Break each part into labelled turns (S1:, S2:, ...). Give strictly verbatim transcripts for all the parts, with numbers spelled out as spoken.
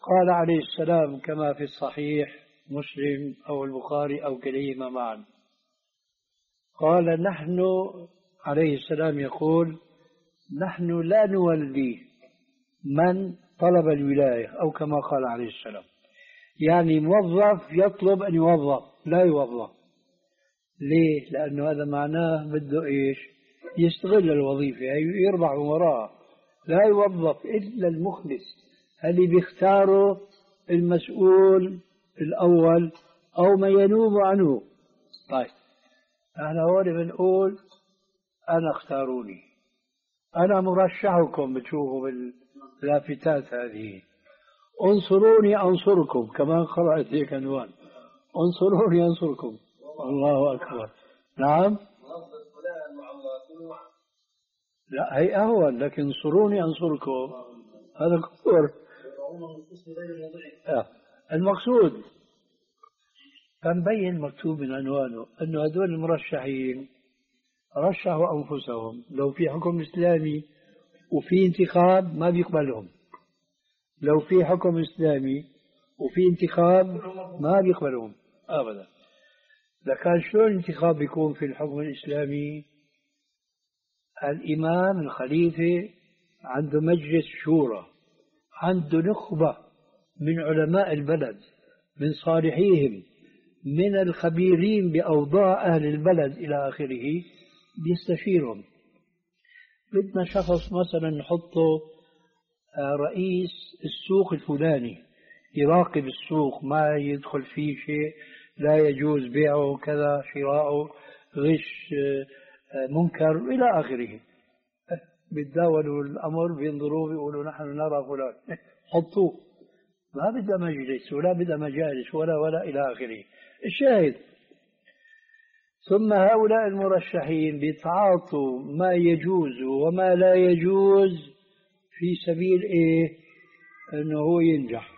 S1: قال عليه السلام كما في الصحيح مسلم أو البخاري أو كليهما معا، قال نحن عليه السلام يقول نحن لا نولي من طلب الولاية، أو كما قال عليه السلام، يعني موظف يطلب أن يوظف لا يوظف. ليه؟ لأنه هذا معناه بده إيش؟ يستغل الوظيفة يربح وراء، لا يوظف إلا المخلص اللي بيختاره المسؤول الأول أو ما ينوب عنه. طيب احنا هون بنقول أنا اختاروني، أنا مرشحكم، بتشوفوا باللافتات هذه انصروني أنصركم، كمان قرأت هيك عنوان انصروني أنصركم. الله أكبر. نعم لا هي أهون، لكن انصروني أنصركم هذا كفر. المقصود فنبين مكتوب من عنوانه أنه هذول المرشحين رشحوا أنفسهم، لو في حكم إسلامي وفي انتخاب ما بيقبلهم، لو في حكم إسلامي وفي انتخاب ما بيقبلهم أبدا. لكن شلون الانتخاب بيكون في الحكم الإسلامي؟ الإمام الخليفة عنده مجلس شورى، عنده نخبة من علماء البلد، من صالحيهم، من الخبيرين بأوضاع أهل البلد إلى آخره، بيستشيرهم. بدنا شخص مثلا نحطه رئيس السوق الفلاني، يراقب السوق ما يدخل فيه شيء لا يجوز بيعه كذا شراءه غش منكر إلى آخره. بيتداولوا الأمر بينظروا بيقولوا نحن نرى فلان، حطوه، ما بدأ مجلس ولا بدأ مجالس ولا ولا إلى آخره. الشاهد ثم هؤلاء المرشحين بيتعاطوا ما يجوز وما لا يجوز في سبيل إيه؟ أنه هو ينجح.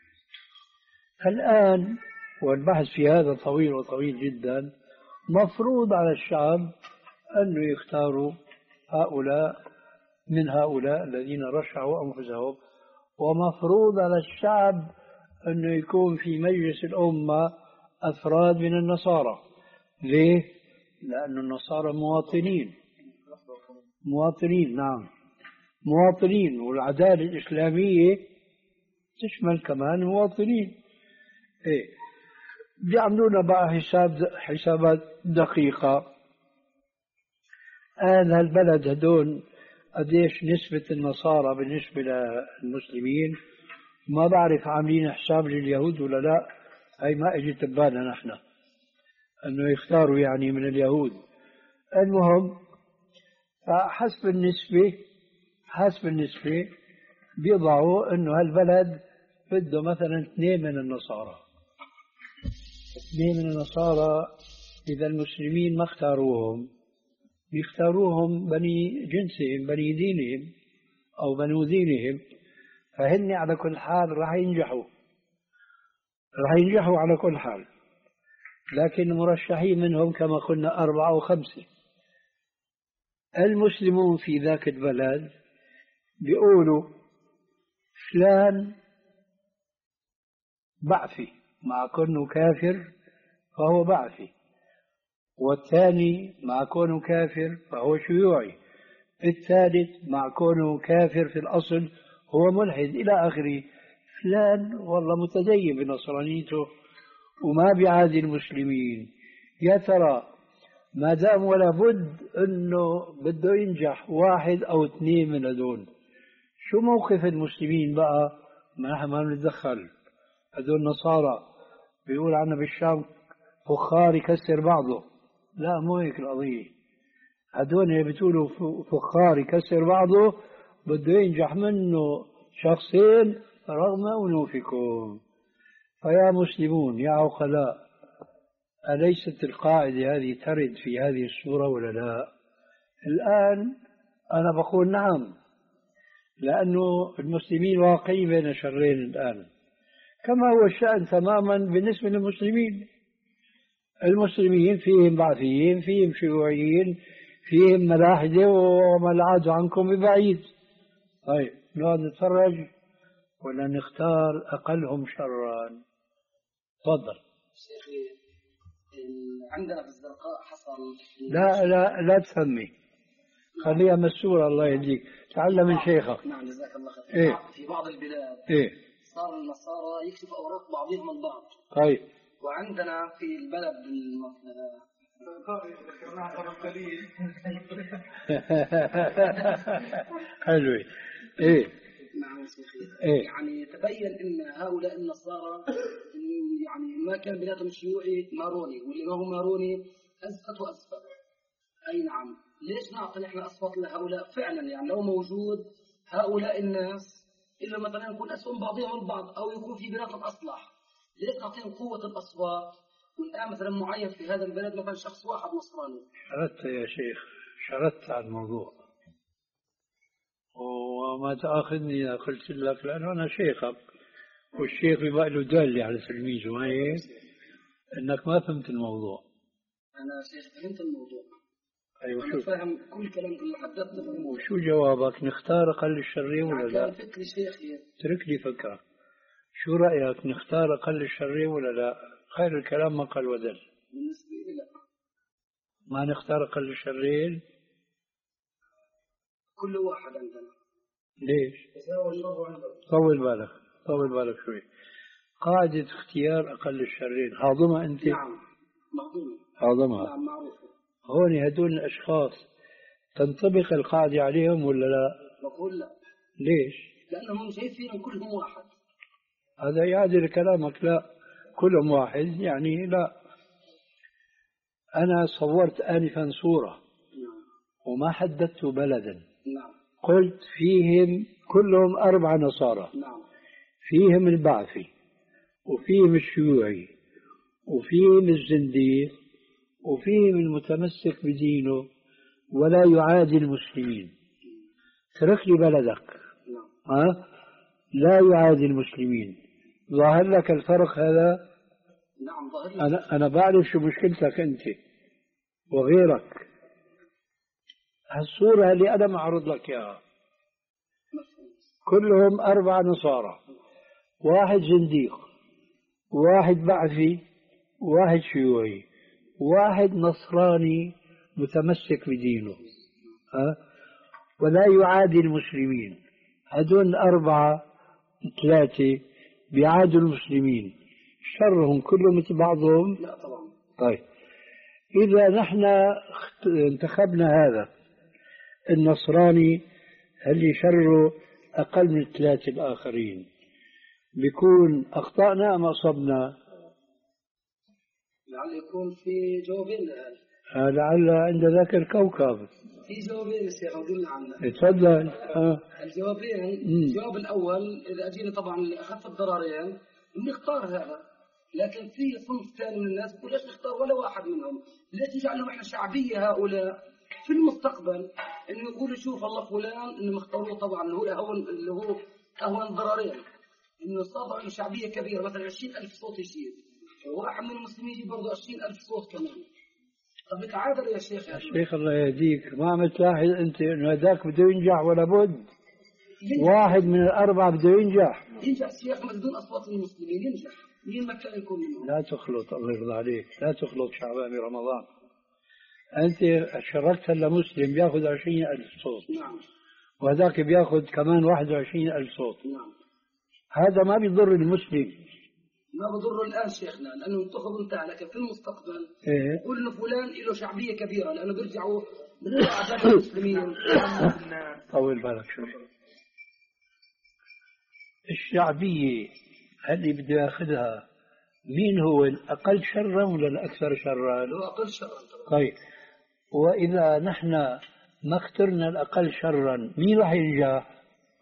S1: الآن والبحث في هذا طويل وطويل جدا، مفروض على الشعب أنه يختاروا هؤلاء من هؤلاء الذين رشحوا أنفسهم، ومفروض على الشعب أنه يكون في مجلس الأمة أفراد من النصارى. ليه؟ لأن النصارى مواطنين، مواطنين نعم مواطنين، والعدالة الإسلامية تشمل كمان مواطنين. إيه بيعملون بقى حساب حسابات دقيقة. الآن هالبلد هدول قديش نسبة النصارى بالنسبة للمسلمين؟ ما بعرف عاملين حساب لليهود ولا لا، هي ما اجت ببالنا نحن انه يختاروا يعني من اليهود. المهم حسب النسبة حسب النسبة بيضعوا انه هالبلد بده مثلا اثنين من النصارى، اثنين من النصارى. اذا المسلمين ما اختاروهم بيختاروهم بني جنسهم بني دينهم او بنو دينهم، فهن على كل حال راح ينجحوا راح ينجحوا على كل حال. لكن المرشحين منهم كما قلنا أربعة أو خمسة. المسلمون في ذاك البلد بيقولوا فلان بعثي مع كونه كافر فهو بعثي، والثاني مع كونه كافر فهو شيوعي، الثالث مع كونه كافر في الأصل هو ملحد إلى آخره. فلان والله متدين بنصرانيته وما بيعادي المسلمين. يا ترى ما دام ولا بد انه بده ينجح واحد او اثنين من هذول، شو موقف المسلمين بقى؟ ما نحن ما بنتدخل. هذول نصارى بيقول عنا بالشام فخار يكسر بعضه، لا مو هيك القضية. هذول اللي بتقولوا فخار يكسر بعضه بده ينجح منه شخصين رغم أنوفكم. فيا مسلمون يا عقلاء، أليست القاعدة هذه ترد في هذه السورة ولا لا؟ الآن أنا بقول نعم، لأنه المسلمين واقعين بين شرين الآن، كما هو الشأن تماما بالنسبة للمسلمين. المسلمين فيهم بعثيين، فيهم شيوعيين، فيهم ملاحدة، وما العاد عنكم ببعيد. طيب نقعد نتفرج ولا نختار أقلهم شرا؟ تفضل.
S2: شيخي عندنا في الزرقاء حصل.
S1: لا لا لا تسمي، خليها مسورة. الله يهديك، تعلم من شيخك.
S2: نعم جزاك الله خير.
S1: إيه؟
S2: في بعض البلاد
S1: إيه؟
S2: صار النصارى يكشف أوراق بعضهم البعض.
S1: طيب.
S2: وعندنا في البلد الم...
S1: حلوة. إيه؟
S2: نعم شيخي.
S1: إيه؟
S2: يعني تبين أن هؤلاء النصارى يعني ما كان بيناتهم شيوعي ماروني، واللي ما هو ماروني أزفت وأزفت. أي نعم. ليش نعطي نحن أصوات لهؤلاء فعلا؟ يعني لو موجود هؤلاء الناس إلا مثلا يكون أسهم بعضهم البعض أو يكون في بيناتهم أصلح، ليش نعطيهم قوة الأصوات؟ والآن مثلا معين في هذا البلد مثلا شخص واحد نصراني.
S1: شردت يا شيخ، شردت على الموضوع، وما تأخذني إذا قلت لك، لأنه أنا شيخك والشيخ يبقى له دالة على تلميذه، ما هيك؟ إنك ما فهمت الموضوع.
S2: أنا شيخ فهمت الموضوع.
S1: أيوة.
S2: أنا فاهم كل كلام اللي حدثته.
S1: وشو جوابك؟ نختار أقل الشرين ولا لا؟
S2: فكري شيخي.
S1: اترك لي فكرة. شو رأيك، نختار أقل الشرين ولا لا؟ خير الكلام ما قال ودل.
S2: بالنسبة لي لا.
S1: ما نختار أقل الشرين؟
S2: كل واحد عندنا.
S1: ليش؟ طول بالك، طول بالك شوي. قاعدة اختيار أقل الشرين هاضمة أنت؟
S2: نعم مهضومة.
S1: هاضمها.
S2: نعم معروفة.
S1: هون هدول الأشخاص تنطبق القاعدة عليهم ولا لا؟
S2: بقول لا.
S1: ليش؟
S2: لأنهم شايفين كلهم واحد.
S1: هذا يعدل كلامك. لا، كلهم واحد يعني لا. أنا صورت آنفا صورة.
S2: نعم.
S1: وما حددت بلدا.
S2: نعم.
S1: قلت فيهم كلهم أربع نصارى.
S2: نعم.
S1: فيهم البعثي وفيهم الشيوعي وفيهم الزنديق وفيهم المتمسك بدينه ولا يعادي المسلمين. ترك لي بلدك.
S2: نعم.
S1: ها؟ لا يعادي المسلمين. ظاهر لك الفرق هذا؟
S2: نعم ظاهر لك.
S1: أنا أنا بعرف شو مشكلتك أنت وغيرك. هالصورة اللي أنا معرض لك إياها كلهم أربع نصارى، واحد زنديق، واحد بعثي، واحد شيوعي، واحد نصراني متمسك بدينه، ها؟ ولا يعادي المسلمين. هدول الأربعة ثلاثة بيعادوا المسلمين، شرهم كله مثل بعضهم؟
S2: لا طبعا.
S1: طيب إذا نحن انتخبنا هذا النصراني اللي شره أقل من الثلاثة الآخرين، بيكون أخطأنا أم أصبنا؟
S2: لعل يكون في جوابين لهذا.
S1: لعل عند ذاك الكوكب
S2: في جوابين يا شيخ قلنا عنه.
S1: تفضل. آه.
S2: الجوابين. الجواب الأول إذا أجينا طبعا لأخف الضررين نختار هذا، لكن في صنف ثاني من الناس يقول ليش نختار ولا واحد منهم؟ ليش نجعلهم احنا شعبية هؤلاء في المستقبل؟ إنه يقولوا شوف الله فلان إنه مختاروه طبعا اللي هو أهون اللي هو أهون ضررين، إنه صار له شعبية كبيرة مثلا عشرين ألف صوت يشيل، وواحد من المسلمين يجيب برضه عشرين ألف صوت كمان. طب نتعادل يا شيخ. يا
S1: شيخ الله يهديك، ما عم تلاحظ أنت إنه هذاك بده ينجح ولا بد؟ واحد من الأربعة بده ينجح.
S2: ينجح شيخ من دون أصوات المسلمين ينجح. مين ما كان يكون منهم.
S1: لا تخلط، الله يرضى عليك، لا تخلط شعبان برمضان. أنت شركت لمسلم بياخذ عشرين ألف صوت.
S2: نعم.
S1: وهذاك بياخذ كمان واحد وعشرين ألف صوت.
S2: نعم.
S1: هذا ما بيضر المسلم.
S2: ما بضره الآن شيخنا لأنه انتخب انتهى، لكن في المستقبل
S1: إيه؟
S2: قل إنه فلان له شعبية كبيرة لأنه بيرجعوا من أعداد المسلمين.
S1: طول بالك شوي. الشعبية اللي بده ياخذها مين هو الأقل شرا ولا الأكثر شرا؟
S2: هو أقل شرا.
S1: طيب وإذا نحن ما اخترنا الأقل شرا مين راح ينجح؟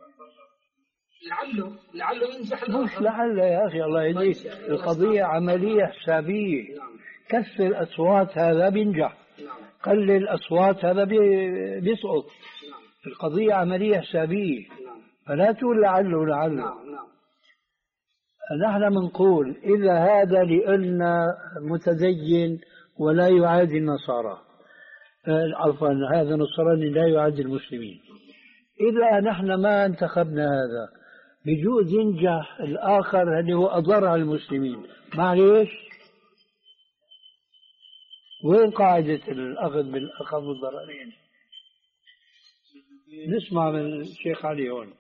S2: لعله لعله ينجح.
S1: مش لعله يا أخي، الله يهديك، القضية عملية حسابية. كسر الأصوات هذا بينجح، قلل الأصوات هذا بيسقط. القضية عملية حسابية، فلا تقول لعله لعله. نحن منقول إذا هذا لأن متدين ولا يعادي النصارى، عفوا هذا نصراني لا يعادي المسلمين. إذا نحن ما انتخبنا هذا بجوز ينجح الآخر اللي هو أضر على المسلمين. معليش، وين قاعدة الأخذ بالأخذ الضررين؟ نسمع من الشيخ علي هون.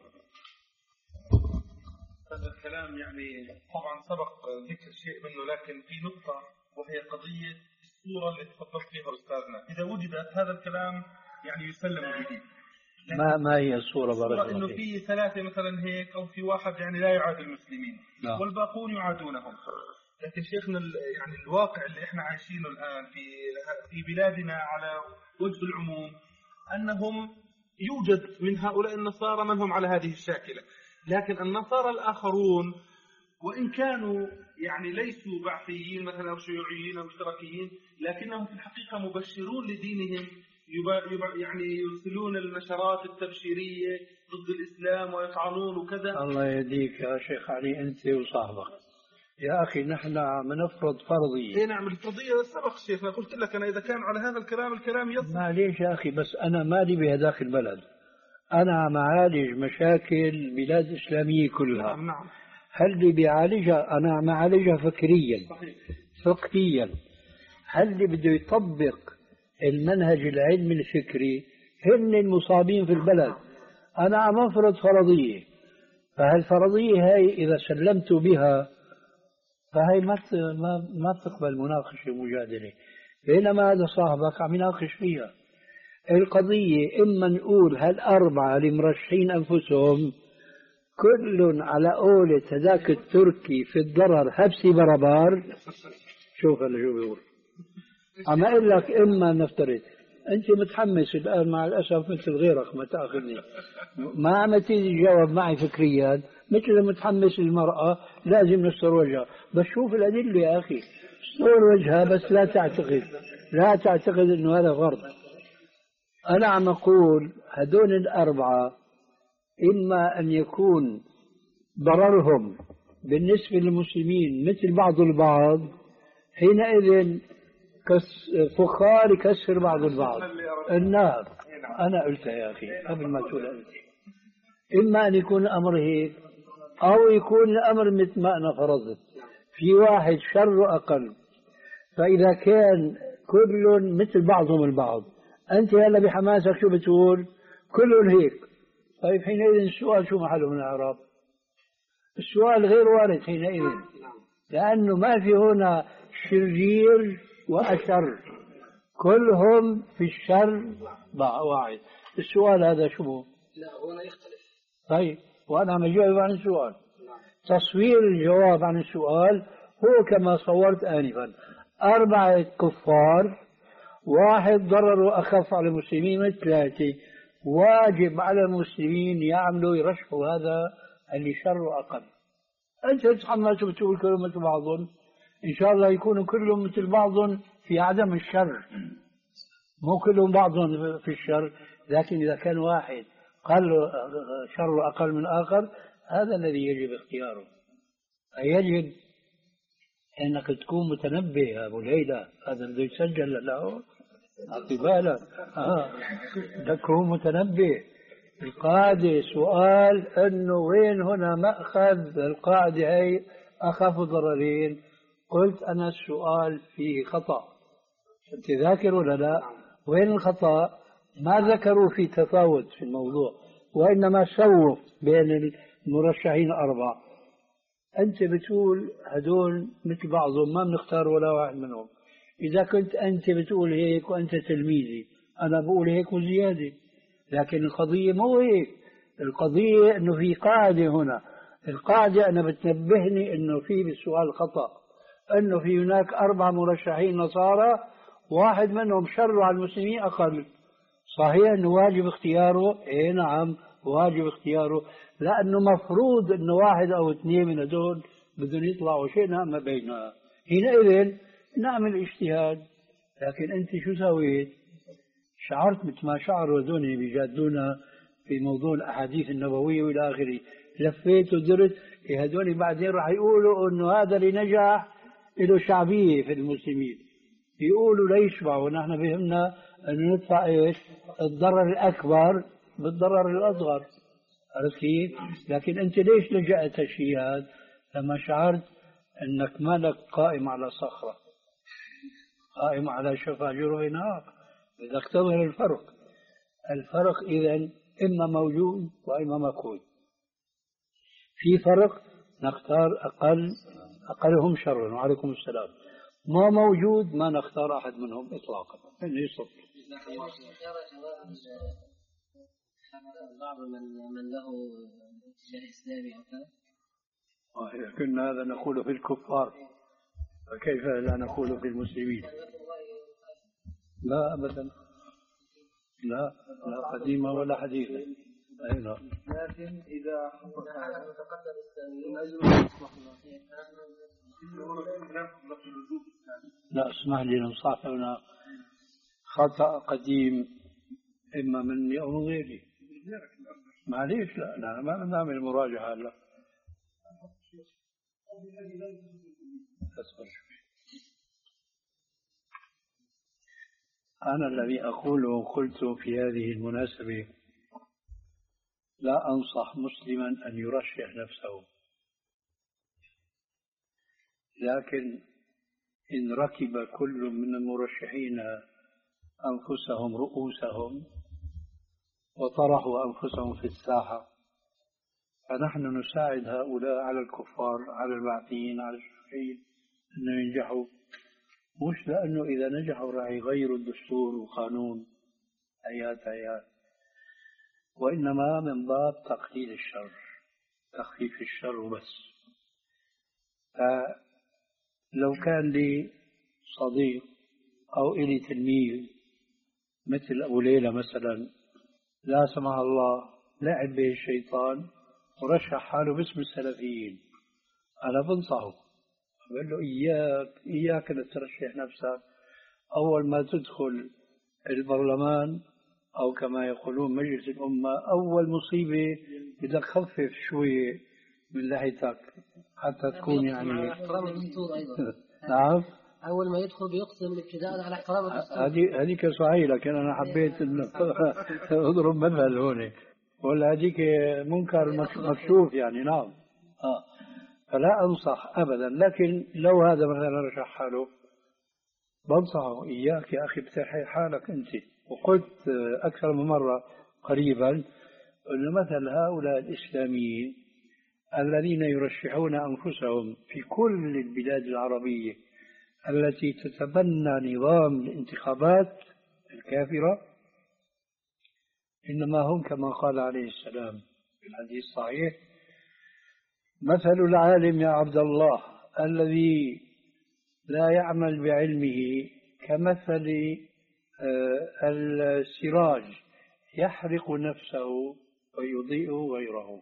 S3: هذا الكلام يعني طبعا سبق ذكر شيء منه، لكن في نقطة وهي قضية الصورة اللي تفضلت فيها أستاذنا. إذا وجدت هذا الكلام يعني يسلم به.
S1: ما ما هي الصورة بارك
S3: إنه في ثلاثة مثلا هيك، أو في واحد يعني لا يعاد المسلمين لا. والباقون يعادونهم. لكن شيخنا يعني الواقع اللي احنا عايشينه الآن في في بلادنا على وجه العموم أنهم يوجد من هؤلاء النصارى من هم على هذه الشاكلة، لكن النصارى الآخرون وإن كانوا يعني ليسوا بعثيين مثلا أو شيوعيين أو اشتراكيين، لكنهم في الحقيقة مبشرون لدينهم، يعني يرسلون النشرات التبشيرية ضد الإسلام ويطعنون وكذا.
S1: الله يهديك يا شيخ علي أنت وصاحبك. يا أخي نحن عم نفرض فرضية.
S3: إيه نعم الفرضية سبق شيخنا، قلت لك أنا إذا كان على هذا الكلام الكلام يصل.
S1: معليش يا أخي، بس أنا مالي بهذاك البلد، أنا عم أعالج مشاكل بلاد إسلامية كلها.
S3: نعم نعم.
S1: هل اللي بيعالجها أنا عم أعالجها فكريا
S3: صحيح.
S1: فقهيا. هل اللي بده يطبق المنهج العلمي الفكري هن المصابين في البلد. أنا عم أفرض فرضية، فهالفرضية هاي إذا سلمت بها فهي ما ما ما بتقبل مناقشة ومجادلة، بينما هذا صاحبك عم يناقش فيها القضية. إما نقول هالأربعة اللي مرشحين أنفسهم كل على قولة هذاك التركي في الضرر هبسي بربار. شوف هلا شو بيقول. عم أقول لك إما نفترض أنت متحمس الآن مع الأسف مثل غيرك ما تأخذني، ما عم تجاوب معي فكريا مثل متحمس المرأة لازم نستر وجهها. بس شوف الأدلة يا أخي، استر وجهها بس لا تعتقد لا تعتقد إنه هذا غرض. أنا عم أقول هدول الأربعة إما أن يكون ضررهم بالنسبة للمسلمين مثل بعض البعض، حينئذ فخار يكسر بعض البعض النار. أنا قلتها يا أخي قبل ما تقول أنت. إما أن يكون الأمر هيك أو يكون الأمر مثل ما أنا فرضت، في واحد شر أقل، فإذا كان كل مثل بعضهم البعض، أنت هلا بحماسك شو بتقول؟ كلهم هيك. طيب حينئذ السؤال شو محله من الإعراب؟ السؤال غير وارد حينئذ، لأنه ما في هنا شرير وأشر، كلهم في الشر واحد. السؤال هذا شو؟
S2: لا هنا يختلف.
S1: طيب وأنا عم أجاوب عن السؤال. تصوير الجواب عن السؤال هو كما صورت آنفا، أربعة كفار، واحد ضرر أخف على المسلمين من ثلاثة، واجب على المسلمين يعملوا يرشحوا هذا اللي شر أقل. أنت تتحمس وتقول كلهم مثل بعضهم، إن شاء الله يكونوا كلهم مثل بعضهم في عدم الشر، مو كلهم بعضهم في الشر، لكن إذا كان واحد قال شر أقل من آخر هذا الذي يجب اختياره. يجب أنك تكون متنبه يا أبو ليلى، هذا الذي يسجل له أعطي بالك. آه. تكون متنبه. القاعدة سؤال أنه وين هنا مأخذ القاعدة هي أخاف ضررين. قلت أنا السؤال فيه خطأ، أنت ذاكر ولا لا؟ وين الخطأ؟ ما ذكروا في تفاوت في الموضوع، وإنما سووا بين المرشحين الأربعة. أنت بتقول هدول مثل بعضهم ما بنختار ولا واحد منهم. إذا كنت أنت بتقول هيك وأنت تلميذي أنا بقول هيك وزيادة، لكن القضية مو هيك. القضية أنه في قاعدة هنا، القاعدة أنا بتنبهني أنه في بالسؤال خطأ، أنه في هناك أربع مرشحين نصارى واحد منهم شر على المسلمين أقل. صحيح أنه واجب اختياره، إيه نعم واجب اختياره، لأنه مفروض أنه واحد أو اثنين من هدول بدهم يطلعوا شيئا ما بينها، حينئذ نعمل اجتهاد. لكن أنت شو سويت؟ شعرت مثل ما شعروا هذول بيجادونا في موضوع الأحاديث النبوية وإلى آخره، لفيت ودرت هذول بعدين راح يقولوا إنه هذا اللي نجح له شعبية في المسلمين، يقولوا لا يشبعوا، ونحن بهمنا أن ندفع إيش؟ الضرر الأكبر بالضرر الأصغر. عرفت كيف؟ لكن أنت ليش لجأت الشيء هذا لما شعرت أنك مالك قائم على صخرة، قائم على شفا جرف نار؟ بدك تظهر الفرق. الفرق إذن إما موجود وإما مفقود. في فرق نختار أقل أقلهم شرا، وعليكم السلام. ما موجود ما نختار أحد منهم إطلاقا. إنه يصف
S4: بعض من من له اتجاه إسلامي أو كذا.
S1: كنا هذا نقول في الكفار، فكيف لا نقول في المسلمين؟ لا أبدا، لا لا قديمة ولا حديثة. أي نعم.
S3: لكن إذا
S1: لا اسمح لي ننصح هنا خطأ قديم إما مني أو من غيري. معليش، لا لا ما بنعمل مراجعة هلا. أنا الذي أقوله قلت في هذه المناسبة: لا أنصح مسلما أن يرشح نفسه، لكن إن ركب كل من المرشحين أنفسهم رؤوسهم وطرحوا أنفسهم في الساحة، فنحن نساعد هؤلاء على الكفار، على البعثيين، على الشيوعيين أن ينجحوا، مش لأنه إذا نجحوا راح يغيروا الدستور والقانون آيات آيات، وإنما من باب تقليل الشر، تخفيف الشر وبس. فلو كان لي صديق أو إلي تلميذ مثل أبو ليلى مثلا، لا سمح الله لعب به الشيطان ورشح حاله باسم السلفيين، أنا بنصحه بقول له إياك إياك أن ترشح نفسك. أول ما تدخل البرلمان أو كما يقولون مجلس الأمة، أول مصيبة بدك خفف شوية من لحيتك حتى تكون يعني
S4: احترام الدستور أيضا.
S1: نعم،
S4: أول ما يدخل بيقسم ابتداء على احترام الدستور.
S1: هذه هذيك صحيح، لكن أنا حبيت إنه أضرب مثل هون، ولا هذيك منكر مكشوف يعني. نعم آه. فلا أنصح أبدا، لكن لو هذا مثلا رشح حاله بنصحه: إياك يا أخي بتحي حالك أنت. وقلت أكثر من مرة قريبا أن مثل هؤلاء الإسلاميين الذين يرشحون أنفسهم في كل البلاد العربية التي تتبنى نظام الانتخابات الكافرة، إنما هم كما قال عليه السلام في الحديث الصحيح: مثل العالم يا عبد الله الذي لا يعمل بعلمه كمثل السراج يحرق نفسه ويضيء غيره.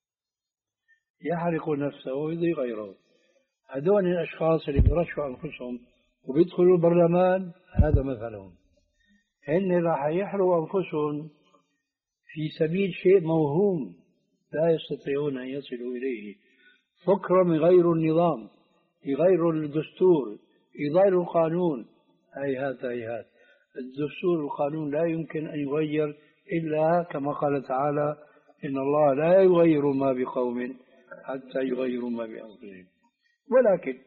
S1: يحرق نفسه ويضيء غيره. هذول الأشخاص اللي بيرشحوا أنفسهم وبيدخلوا البرلمان هذا مثلهم. هن راح يحرقوا أنفسهم في سبيل شيء موهوم لا يستطيعون أن يصلوا إليه، فكرة يغيروا النظام، يغيروا الدستور، يغيروا القانون. هيهات هيهات، الدستور والقانون لا يمكن أن يغير إلا كما قال تعالى: إن الله لا يغير ما بقوم حتى يغيروا ما بأنفسهم. ولكن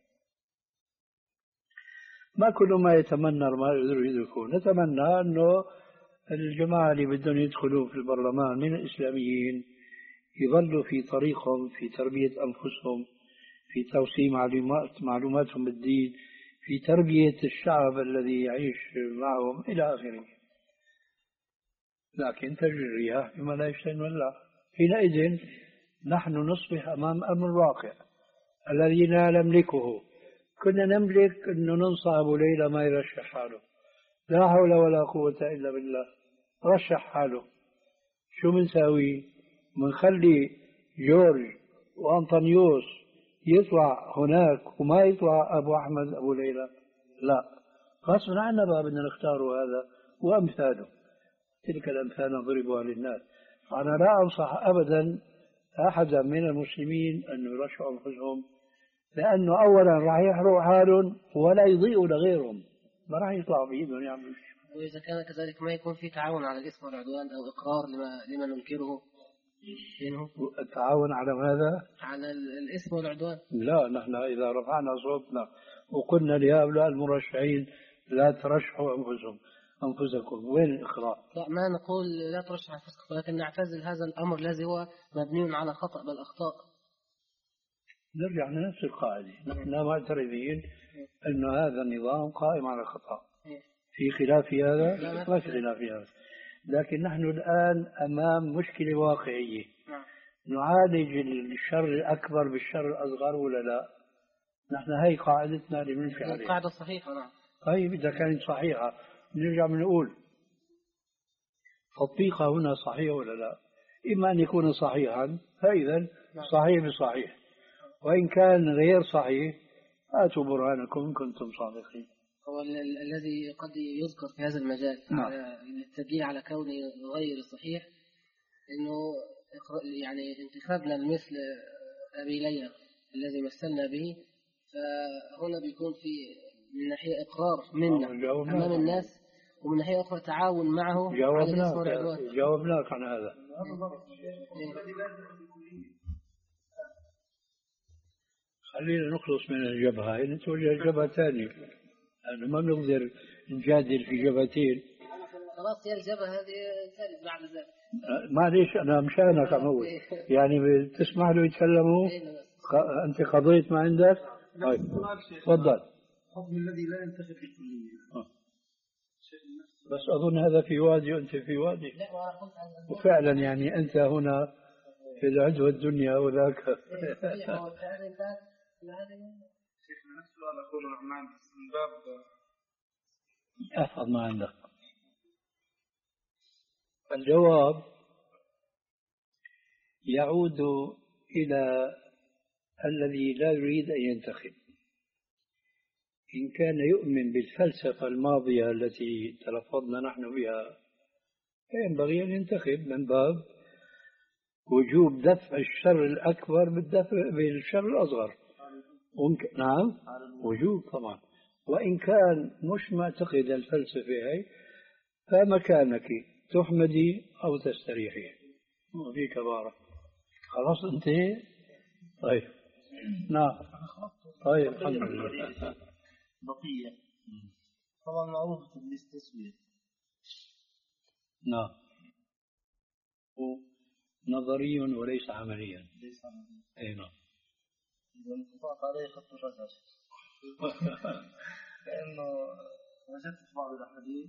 S1: ما كل ما يتمنى ما يقدروا يدركون. نتمنى أنه الجماعة اللي بدهم يدخلوا في البرلمان من الإسلاميين يظلوا في طريقهم في تربية أنفسهم، في توسيع معلومات معلوماتهم بالدين، في تربية الشعب الذي يعيش معهم إلى آخره. لكن تجري الرياح بما لا يشتهي الله. حينئذ نحن نصبح أمام أمر واقع الذي لا نملكه. كنا نملك أنه ننصح أبو ليلى ما يرشح حاله، لا حول ولا قوة إلا بالله، رشح حاله. شو منساوي؟ منخلي جورج وأنطونيوس يطلع هناك وما يطلع أبو أحمد أبو ليلى؟ لا، غصبا عنا بقى بدنا نختاره هذا وأمثاله. تلك الأمثال نضربها للناس. أنا لا أنصح أبدا أحدا من المسلمين أن يرشحوا أنفسهم، لأنه أولا راح يحرق حالهم ولا يضيئوا لغيرهم، ما راح يطلعوا بإيدهم يعملوا شيء.
S4: وإذا كان كذلك ما يكون في تعاون على الإثم والعدوان أو إقرار لما, لما ننكره
S1: التعاون على ماذا؟
S4: على الإثم والعدوان.
S1: لا، نحن إذا رفعنا صوتنا وقلنا لهؤلاء المرشحين لا ترشحوا أنفسهم أنفسكم، وين الإخراج؟
S4: لا، ما نقول لا ترشح أنفسكم، ولكن نعتزل هذا الأمر الذي هو مبني على خطأ بل أخطاء.
S1: نرجع لنفس القاعدة، نحن معترفين أن هذا النظام قائم على خطأ. في خلاف في هذا؟ ما في خلاف في هذا، لكن نحن الآن أمام مشكلة واقعية. نعالج الشر الأكبر بالشر الأصغر ولا لا؟ نحن هي قاعدتنا اللي بنمشي عليها.
S4: القاعدة صحيحة. نعم.
S1: طيب إذا كانت صحيحة نرجع بنقول تطبيقها هنا صحيح ولا لا؟ إما أن يكون صحيحا فإذا صحيح بصحيح، وإن كان غير صحيح آتوا برهانكم إن كنتم صادقين.
S4: هو الذي قد يذكر في هذا المجال التدليل على كونه غير صحيح إنه يعني انتخابنا لمثل أبي ليلى الذي مثلنا به، فهنا بيكون في من ناحية إقرار منا أمام الناس، ومن ناحية أخرى تعاون معه على الإثم والعدوان.
S1: جاوبناك عن هذا. خلينا نخلص من الجبهة، نتوجه الجبهة ثانية. أنا ما بنقدر نجادل في جبهتين.
S4: خلاص هي الجبهة هذه ثالث بعد ذلك.
S1: معليش أنا مشانك أموت يعني بتسمح له يتكلموا؟ أنت قضيت ما عندك؟ طيب تفضل.
S2: حكم الذي لا ينتخب في الكلية.
S1: بس أظن هذا في وادي وأنت في وادي. وفعلا يعني أنت هنا في العدوى الدنيا وذاك.
S3: شيخنا نفس السؤال أقول الرحمن من باب
S1: احفظ ما عندك. الجواب يعود إلى الذي لا يريد أن ينتخب. إن كان يؤمن بالفلسفة الماضية التي تلفظنا نحن بها فينبغي أن ينتخب من باب وجوب دفع الشر الأكبر بالدفع بالشر الأصغر. نعم وجوب طبعا. وإن كان مش معتقد الفلسفة هي فمكانك تحمدي أو تستريحي وفي كبارة. خلاص انتهي. طيب نعم. طيب الحمد لله.
S5: بقية طبعا معروف بالتسوية.
S1: نعم نظري وليس عمليا.
S5: ليس عمليا.
S1: اي نعم.
S5: إذا انقطعت عليه خط الرجاء لأنه وجدت في بعض الأحاديث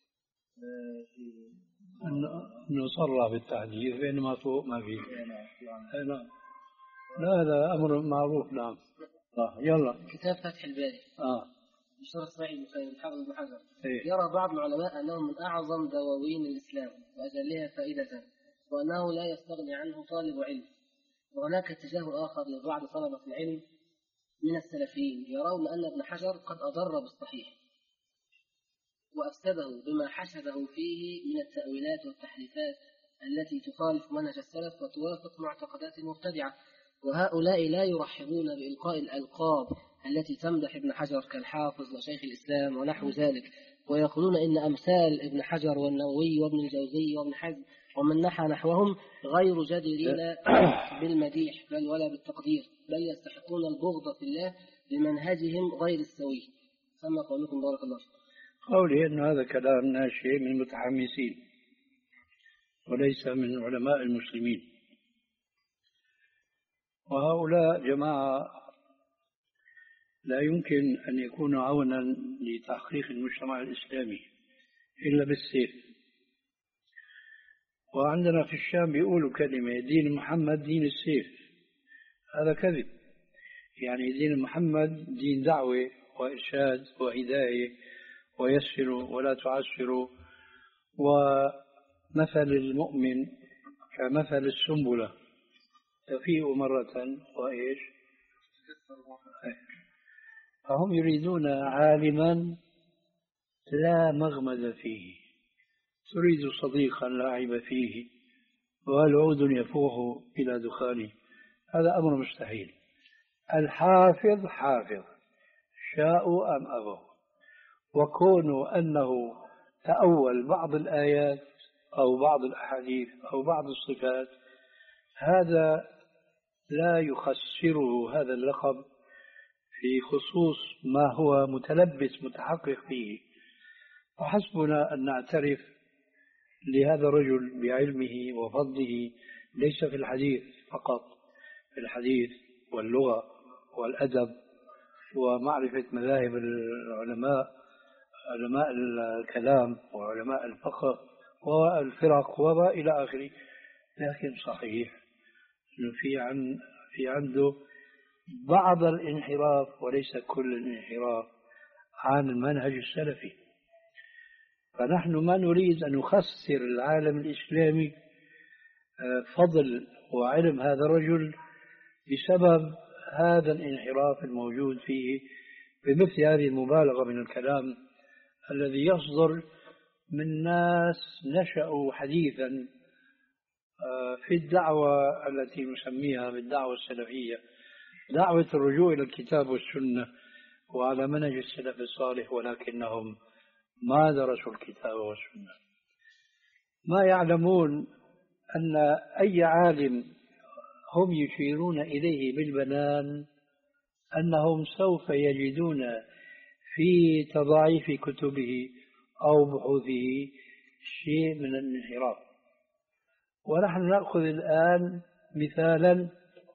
S5: في
S1: إنه صرح بالتحديث بينما فوق ما فيه. اي نعم. لا هذا أمر معروف. نعم. آه يلا.
S4: كتاب فتح الباري.
S1: آه.
S4: بشرح صحيح البخاري الحافظ ابن حجر.
S1: إيه؟
S4: يرى بعض العلماء أنه من أعظم دواوين الإسلام وأجلها فائدة، وأنه لا يستغني عنه طالب علم. وهناك اتجاه آخر لبعض طلبة العلم من السلفيين يرون أن ابن حجر قد أضر بالصحيح وأفسده بما حشده فيه من التأويلات والتحريفات التي تخالف منهج السلف وتوافق معتقدات المبتدعة. وهؤلاء لا يرحبون بإلقاء الألقاب التي تمدح ابن حجر كالحافظ وشيخ الإسلام ونحو ذلك، ويقولون إن أمثال ابن حجر والنووي وابن الجوزي وابن حزم ومن نحى نحوهم غير جديرين بالمديح بل ولا بالتقدير، بل يستحقون البغض في الله بمنهجهم غير السوي. فما قولكم بارك الله فيكم؟
S1: قولي أن هذا كلام ناشئ من المتحمسين وليس من علماء المسلمين، وهؤلاء جماعة لا يمكن أن يكونوا عونا لتحقيق المجتمع الإسلامي إلا بالسيف. وعندنا في الشام بيقولوا كلمة دين محمد دين السيف، هذا كذب. يعني دين محمد دين دعوة وإرشاد وهداية ويسروا ولا تعسروا، ومثل المؤمن كمثل السنبلة تفيء مرة وإيش. فهم يريدون عالما لا مغمز فيه، تريد صديقا لا عيب فيه، والعود يفوح إلى دخانه. هذا أمر مستحيل. الحافظ حافظ شاءوا أم أبوا، وكونوا أنه تأول بعض الآيات أو بعض الأحاديث أو بعض الصفات هذا لا يخسره هذا اللقب في خصوص ما هو متلبس متحقق فيه، وحسبنا أن نعترف لهذا الرجل بعلمه وفضله ليس في الحديث فقط، في الحديث واللغة والأدب ومعرفة مذاهب العلماء، علماء الكلام وعلماء الفقه والفرق وما إلى آخره. لكن صحيح أنه في عن في عنده بعض الانحراف وليس كل الانحراف عن المنهج السلفي. فنحن ما نريد أن نخسر العالم الإسلامي فضل وعلم هذا الرجل بسبب هذا الانحراف الموجود فيه بمثل هذه المبالغة من الكلام الذي يصدر من ناس نشأوا حديثا في الدعوة التي نسميها بالدعوة السلفية، دعوة الرجوع إلى الكتاب والسنة وعلى منهج السلف الصالح، ولكنهم ما درسوا الكتاب والسنة، ما يعلمون أن أي عالم هم يشيرون إليه بالبنان أنهم سوف يجدون في تضاعيف كتبه أو بحوثه شيء من الانحراف. ونحن نأخذ الآن مثالا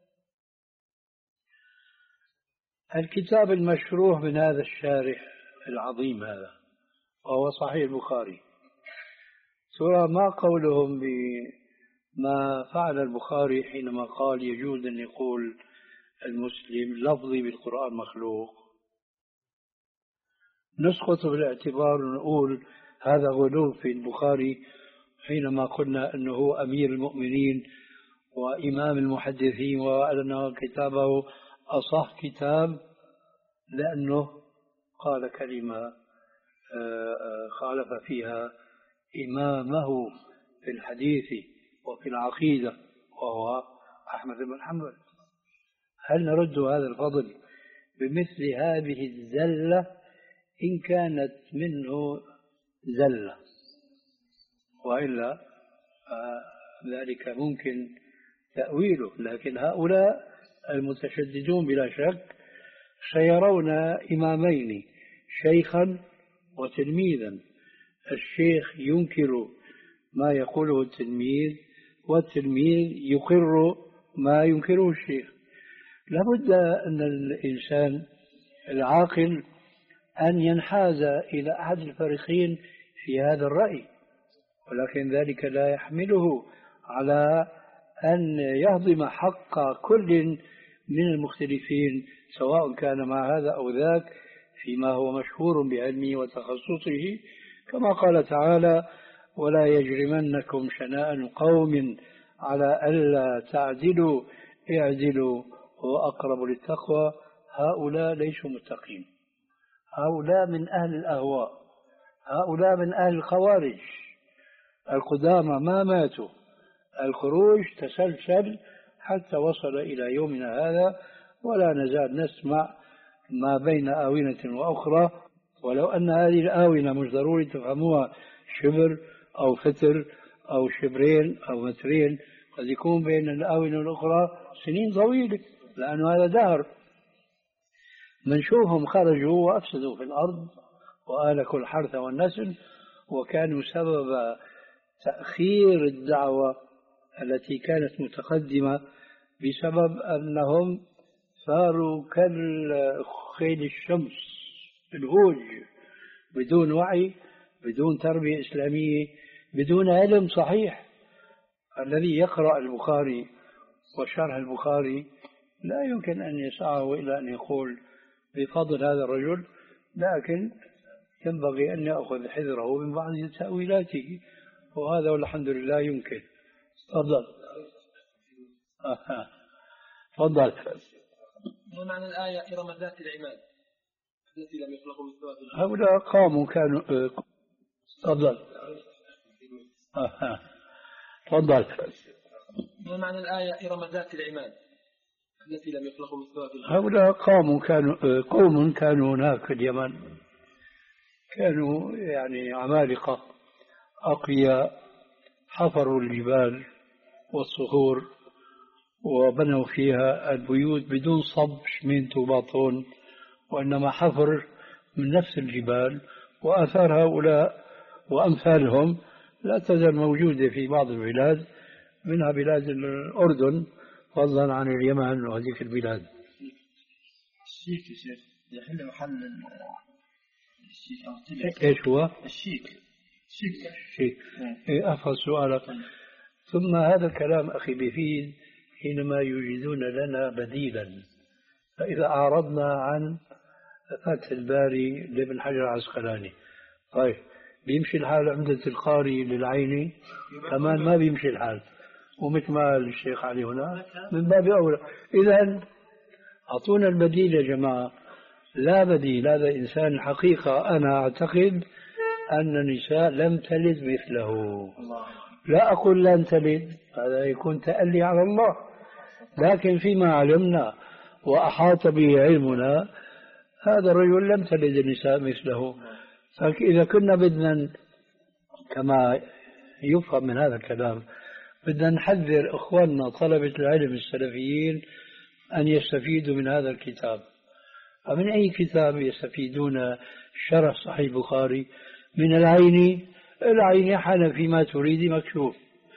S1: الكتاب المشروح من هذا الشارح العظيم هذا وهو صحيح البخاري. ترى ما قولهم بما فعل البخاري حينما قال يجوز أن يقول المسلم لفظي بالقرآن مخلوق؟ نسقط بالاعتبار ونقول هذا غلو في البخاري حينما قلنا أنه هو أمير المؤمنين وإمام المحدثين وأنه كتابه أصح كتاب لأنه قال كلمة خالف فيها إمامه في الحديث وفي العقيدة وهو أحمد بن حنبل. هل نرد هذا الفضل بمثل هذه الزلة إن كانت منه زلة؟ وإلا ذلك ممكن تأويله. لكن هؤلاء المتشددون بلا شك سيرون إمامين، شيخا وتلميذا. الشيخ ينكر ما يقوله التلميذ والتلميذ يقر ما ينكره الشيخ. لابد أن الإنسان العاقل أن ينحاز إلى أحد الفريقين في هذا الرأي، ولكن ذلك لا يحمله على أن يهضم حق كل من المختلفين سواء كان مع هذا أو ذاك فيما هو مشهور بعلمه وتخصصه، كما قال تعالى: ولا يجرمنكم شنآن قوم على ألا تعدلوا اعدلوا هو أقرب للتقوى. هؤلاء ليسوا متقين، هؤلاء من أهل الأهواء، هؤلاء من أهل الخوارج القدامى ما ماتوا. الخروج تسلسل حتى وصل إلى يومنا هذا، ولا نزال نسمع ما بين آونة وأخرى، ولو أن هذه الآونة مش ضروري تفهموها شبر أو فتر أو شبرين أو مترين، قد يكون بين الآونة والأخرى سنين طويلة، لأن هذا دهر. منشوفهم خرجوا وأفسدوا في الأرض وآلكوا الحرث والنسل، وكانوا سبب تأخير الدعوة التي كانت متقدمة بسبب أنهم صاروا كالخيل الشمس الهوج، بدون وعي، بدون تربية إسلامية، بدون علم صحيح. الذي يقرأ البخاري وشرح البخاري لا يمكن أن يسعه إلى أن يقول بفضل هذا الرجل، لكن ينبغي أن يأخذ حذره من بعض تأويلاته، وهذا والحمد لله يمكن. تفضل. تفضل.
S6: ما معنى الآية إرم ذات العماد التي لم يخلقوا مثلها في الأرض؟
S1: هؤلاء قاموا كانوا. تفضل. تفضل.
S6: ما معنى الآية إرم ذات العماد التي لم يخلقوا مثلها في الأرض؟
S1: هؤلاء قاموا كانوا قوم كانوا هناك في اليمن، كانوا يعني عمالقة أقوياء، حفروا الجبال والصخور وبنوا فيها البيوت بدون صب شمينت وباطون، وإنما حفر من نفس الجبال. وآثار هؤلاء وأمثالهم لا تزال موجودة في بعض البلاد، منها بلاد الأردن فضلا عن اليمن وهذيك البلاد.
S5: الشيك يا شيخ يحل محل الشيك أو
S1: التلك. إيش هو؟
S5: الشيك. الشيك.
S1: الشيك. إيه أفضل سؤالك. ثم هذا الكلام أخي بيفيد حينما يوجدون لنا بديلا. فإذا أعرضنا عن فتح الباري لابن حجر العسقلاني، طيب بيمشي الحال عمدة القاري للعيني كمان ما بيمشي الحال، ومثل ما الشيخ علي هنا من باب أولى. إذا أعطونا البديل يا جماعة. لا بديل. هذا إنسان حقيقة أنا أعتقد أن النساء لم تلد مثله. لا أقول لن تلد، هذا يكون تألي على الله، لكن فيما علمنا وأحاط به علمنا هذا الرجل لم تلد النساء مثله. فإذا كنا بدنا كما يفهم من هذا الكلام بدنا نحذر إخواننا طلبة العلم السلفيين أن يستفيدوا من هذا الكتاب. فمن أي كتاب يستفيدون؟ شرح صحيح البخاري من العين. العين حال فيما تريد مكشوف،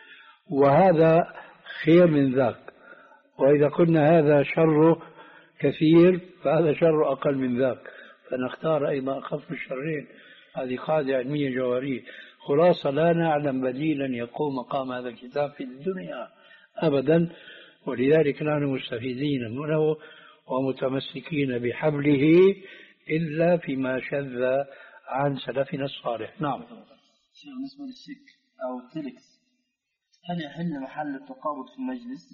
S1: وهذا خير من ذاك. وإذا قلنا هذا شر كثير فهذا شر أقل من ذاك، فنختار أي ما أخف الشرين. هذه قاعدة علمية جوهرية. خلاصة لا نعلم بديلا يقوم مقام هذا الكتاب في الدنيا أبدا، ولذلك نحن مستفيدين منه ومتمسكين بحبله إلا فيما شذ عن سلفنا الصالح. نعم.
S5: شيء بالنسبة للشيك أو التلكس، هل يحل محل التقابض في المجلس؟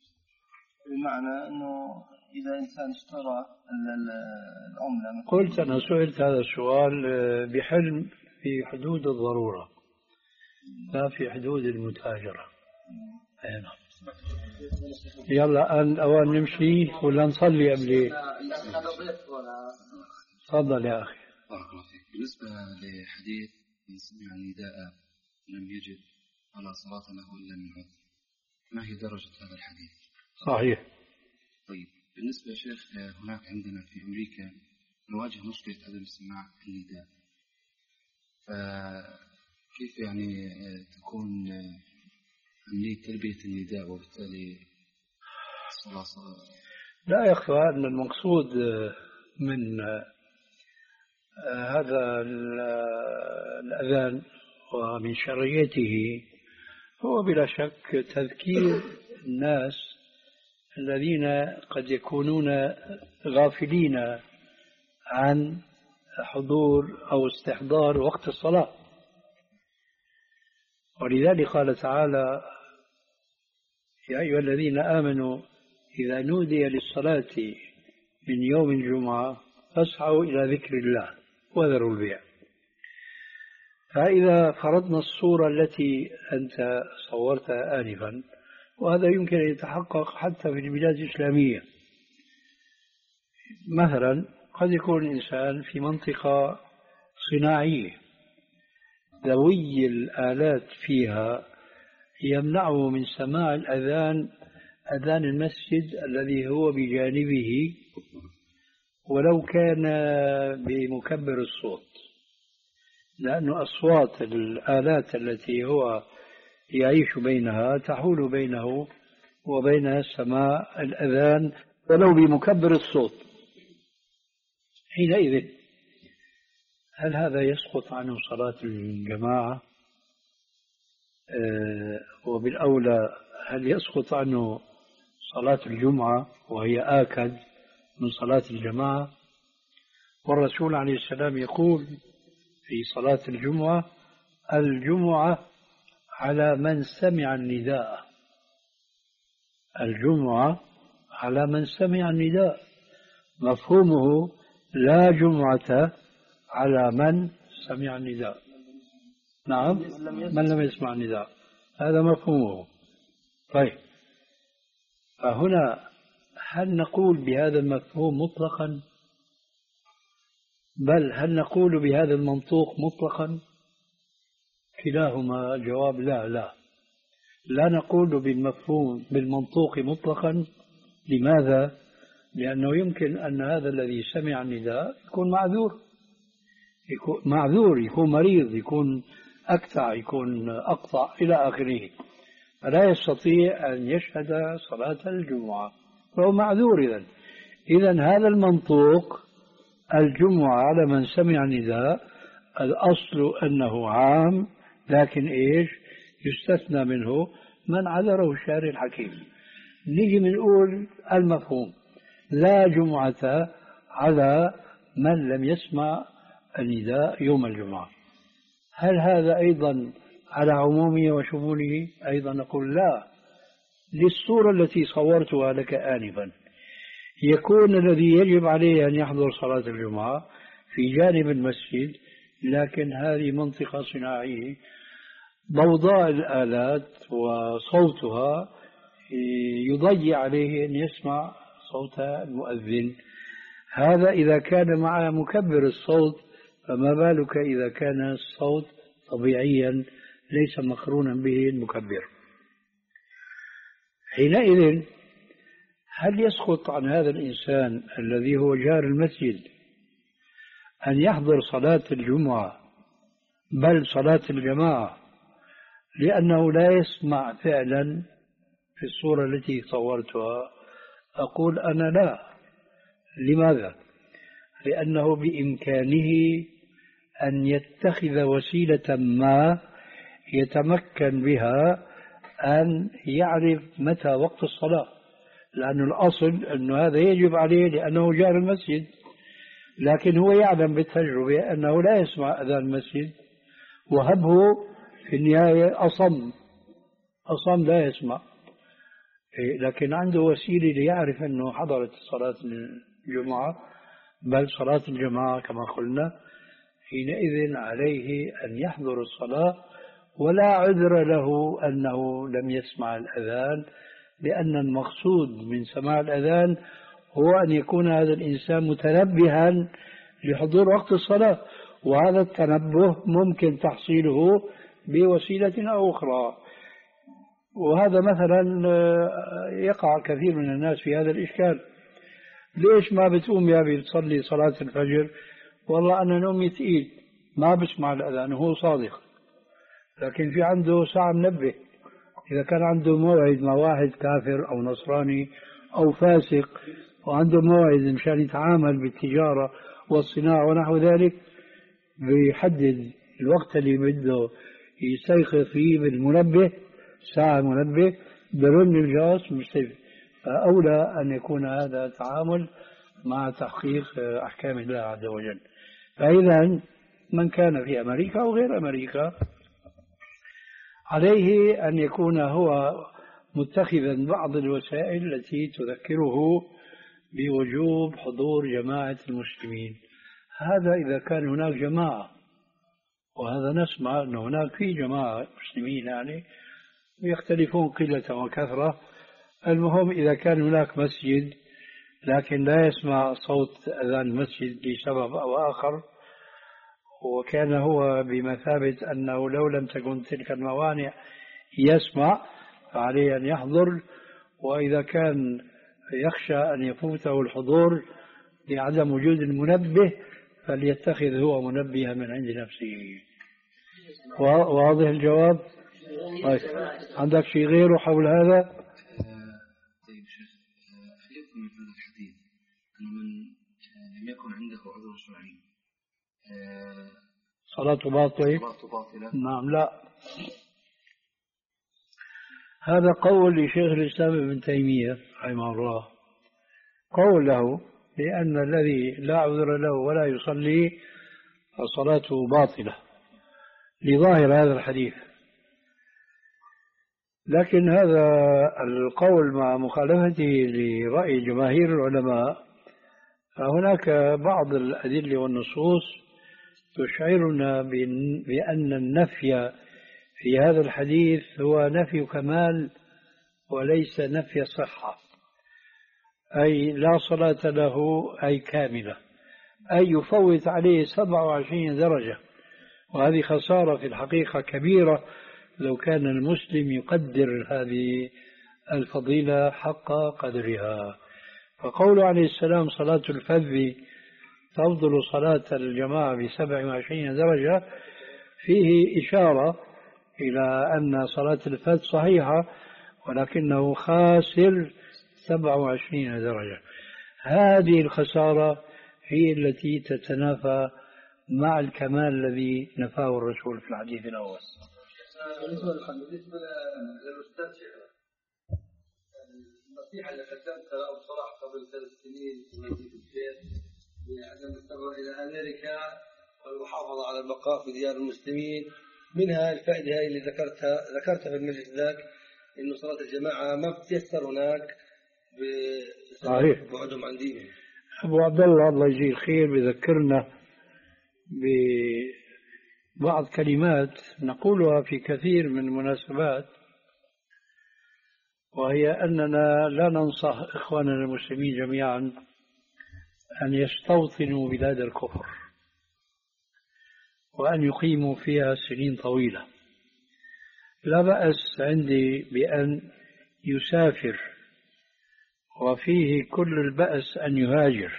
S5: بمعنى أنه إذا إنسان اشترى العملة،
S1: قلت أنا سئلت هذا السؤال بحلم في حدود الضرورة لا في حدود المتاجرة. أينا. يلا أن أوان نمشي ولا نصلي قبل؟ تفضل يا أخي.
S7: بارك الله فيك. بالنسبة لحديث من سمع النداء لم يجد فلا صلاة له إلا من عذر، ما هي درجة هذا الحديث؟
S1: صحيح.
S7: طيب بالنسبة يا شيخ هناك عندنا في أمريكا نواجه مشكلة عدم سماع النداء، فكيف يعني تكون عملية تلبية النداء وبالتالي الصلاة؟
S1: لا يخفى أن المقصود من هذا الأذان ومن شرعيته هو بلا شك تذكير الناس الذين قد يكونون غافلين عن حضور أو استحضار وقت الصلاة. ولذلك قال تعالى: يا أيها الذين آمنوا إذا نودي للصلاة من يوم الجمعة فاسعوا إلى ذكر الله وذروا البيع. فإذا فرضنا الصورة التي أنت صورتها آنفا، وهذا يمكن أن يتحقق حتى في البلاد الإسلامية، مثلا قد يكون الإنسان في منطقة صناعية ذوي الآلات فيها يمنعه من سماع الأذان، أذان المسجد الذي هو بجانبه، ولو كان بمكبر الصوت، لأن أصوات الآلات التي هو يعيش بينها تحول بينه وبين سماع الأذان ولو بمكبر الصوت. حينئذ هل هذا يسقط عنه صلاة الجماعة؟ آه وبالأولى هل يسقط عنه صلاة الجمعة وهي آكد من صلاة الجماعة؟ والرسول عليه السلام يقول في صلاة الجمعة: الجمعة على من سمع النداء. الجمعة على من سمع النداء، مفهومه لا جمعة على من سمع النداء. نعم، من لم يسمع النداء، هذا مفهومه. طيب، فهنا هل نقول بهذا المفهوم مطلقا؟ بل هل نقول بهذا المنطوق مطلقا؟ كلاهما جواب لا لا لا نقول بالمفهوم بالمنطوق مطلقا. لماذا؟ لأنه يمكن أن هذا الذي سمع النداء يكون معذور، يكون معذور، يكون مريض، يكون أكتع، يكون أقطع إلى آخره، فلا يستطيع أن يشهد صلاة الجمعة، فهو معذور. إذن إذن هذا المنطوق الجمعة على من سمع النداء الأصل أنه عام، لكن إيش يستثنى منه من عذره الشارع الحكيم. نيجي بنقول المفهوم لا جمعة على من لم يسمع النداء يوم الجمعة. هل هذا أيضا على عمومه وشموله؟ أيضا نقول لا، للصورة التي صورتها لك آنفا. يكون الذي يجب عليه أن يحضر صلاة الجمعة في جانب المسجد، لكن هذه منطقة صناعية ضوضاء الآلات وصوتها يضيع عليه أن يسمع صوت المؤذن. هذا إذا كان مع مكبر الصوت، فما بالك إذا كان الصوت طبيعيا ليس مقرونا به المكبر. حينئذ هل يسقط عن هذا الإنسان الذي هو جار المسجد أن يحضر صلاة الجمعة بل صلاة الجماعة لأنه لا يسمع فعلا في الصورة التي صورتها؟ أقول أنا لا. لماذا؟ لأنه بإمكانه أن يتخذ وسيلة ما يتمكن بها أن يعرف متى وقت الصلاة، لأن الأصل أنه هذا يجب عليه لأنه جار المسجد، لكن هو يعلم بالتجربة أنه لا يسمع أذان المسجد، وهبه في النهاية أصم أصم لا يسمع، لكن عنده وسيلة ليعرف أنه حضرت صلاة الجمعة بل صلاة الجماعة كما قلنا. حينئذ عليه أن يحضر الصلاة ولا عذر له أنه لم يسمع الأذان، لأن المقصود من سماع الأذان هو أن يكون هذا الإنسان متنبها لحضور وقت الصلاة، وهذا التنبه ممكن تحصيله بوسيلة أو أخرى. وهذا مثلا يقع كثير من الناس في هذا الإشكال. ليش ما بتقوم يا أبي بتصلي صلاة الفجر؟ والله أنا نومي ثقيل ما بسمع الأذان، وهو صادق، لكن في عنده ساعة منبه. إذا كان عنده موعد مع واحد كافر أو نصراني أو فاسق وعنده موعد مشان يتعامل بالتجارة والصناعة ونحو ذلك، بيحدد الوقت اللي بده يستيقظ فيه بالمنبه، ساعة منبه برن الجرس مستيقظ. فأولى أن يكون هذا تعامل مع تحقيق أحكام الله عز وجل. فإذا من كان في أمريكا أو غير أمريكا عليه أن يكون هو متخذا بعض الوسائل التي تذكره بوجوب حضور جماعة المسلمين. هذا إذا كان هناك جماعة، وهذا نسمع أن هناك في جماعة مسلمين يعني يختلفون قلة وكثرة. المهم إذا كان هناك مسجد لكن لا يسمع صوت أذان المسجد لسبب أو آخر، وكان هو بمثابة أنه لو لم تكن تلك الموانع يسمع، فعليه أن يحضر. وإذا كان يخشى أن يفوته الحضور لعدم وجود المنبه فليتخذ هو منبها من عند نفسه. واضح الجواب؟ طيب. عندك شيء غيره حول هذا؟
S7: طيب شيخ، هل يكون من هذا الحديث أن من لم يكن عنده عذر شرعي
S1: صلاة باطلة؟
S7: صلاة باطلة؟
S1: نعم لا. هذا قول لشيخ الإسلام ابن تيمية رحمه الله، قول له لأن الذي لا عذر له ولا يصلي فصلاته باطلة لظاهر هذا الحديث. لكن هذا القول مع مخالفته لرأي جماهير العلماء، فهناك بعض الأدلة والنصوص تشعرنا بأن النفي في هذا الحديث هو نفي كمال وليس نفي صحة، أي لا صلاة له أي كاملة، أي يفوت عليه سبعة وعشرين درجة، وهذه خسارة في الحقيقة كبيرة لو كان المسلم يقدر هذه الفضيلة حق قدرها. فقول عليه السلام صلاة الفذ تفضل صلاة الجماعة بسبع وعشرين درجة فيه إشارة إلى أن صلاة الفذ صحيحة ولكنه خاسر سبع وعشرين درجة. هذه الخسارة هي التي تتنافى مع الكمال الذي نفاه الرسول في الحديث الأول.
S2: بالنسبة للأستاذ شيخنا النصيحة اللي قدمتها له بصراحة قبل ثلاث سنين في البيت بعدم السفر إلى أمريكا والمحافظة على البقاء في ديار المسلمين، منها الفائدة هاي اللي ذكرتها ذكرتها في المجلس ذاك إنه صلاة الجماعة ما بتيسر هناك
S1: صحيح
S2: بعدهم عن دينهم.
S1: أبو عبد الله الله يجزيه الخير بذكرنا ببعض كلمات نقولها في كثير من المناسبات، وهي أننا لا ننصح إخواننا المسلمين جميعا أن يستوطنوا بلاد الكفر وأن يقيموا فيها سنين طويلة. لا بأس عندي بأن يسافر، وفيه كل البأس أن يهاجر.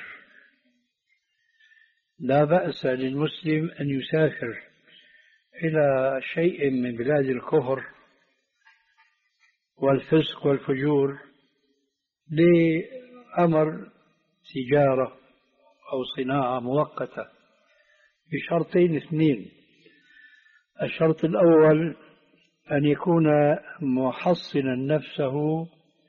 S1: لا بأس للمسلم أن يسافر إلى شيء من بلاد الكفر والفسق والفجور لأمر تجارة أو صناعة مؤقتة بشرطين اثنين. الشرط الأول أن يكون محصنا نفسه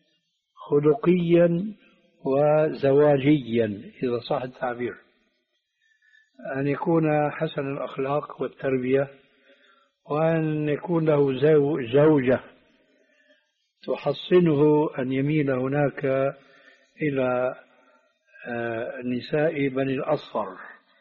S1: خلقيا وزواجيا إذا صح التعبير، أن يكون حسن الأخلاق والتربية، وأن يكون له زوجة تحصنه أن يميل هناك إلى نساء بني الأصفر.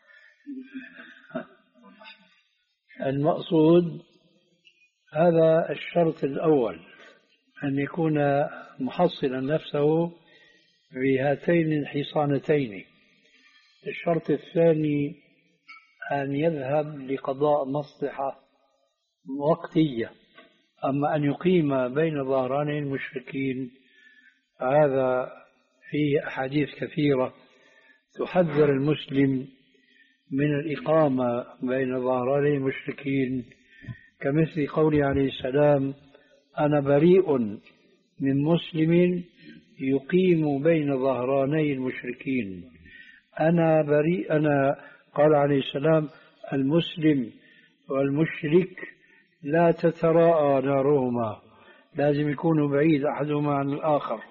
S1: المقصود هذا الشرط الأول، أن يكون محصنا نفسه بهاتين الحصانتين. الشرط الثاني أن يذهب لقضاء مصلحة وقتية. أما أن يقيم بين ظهراني المشركين هذا فيه أحاديث كثيرة تحذر المسلم من الإقامة بين ظهراني المشركين، كمثل قوله عليه السلام: أنا بريء من مسلم يقيم بين ظهراني المشركين. أنا بريء أنا قال عليه السلام: المسلم والمشرك لا تتراءى نارهما، لازم يكونوا بعيد أحدهما عن الآخر.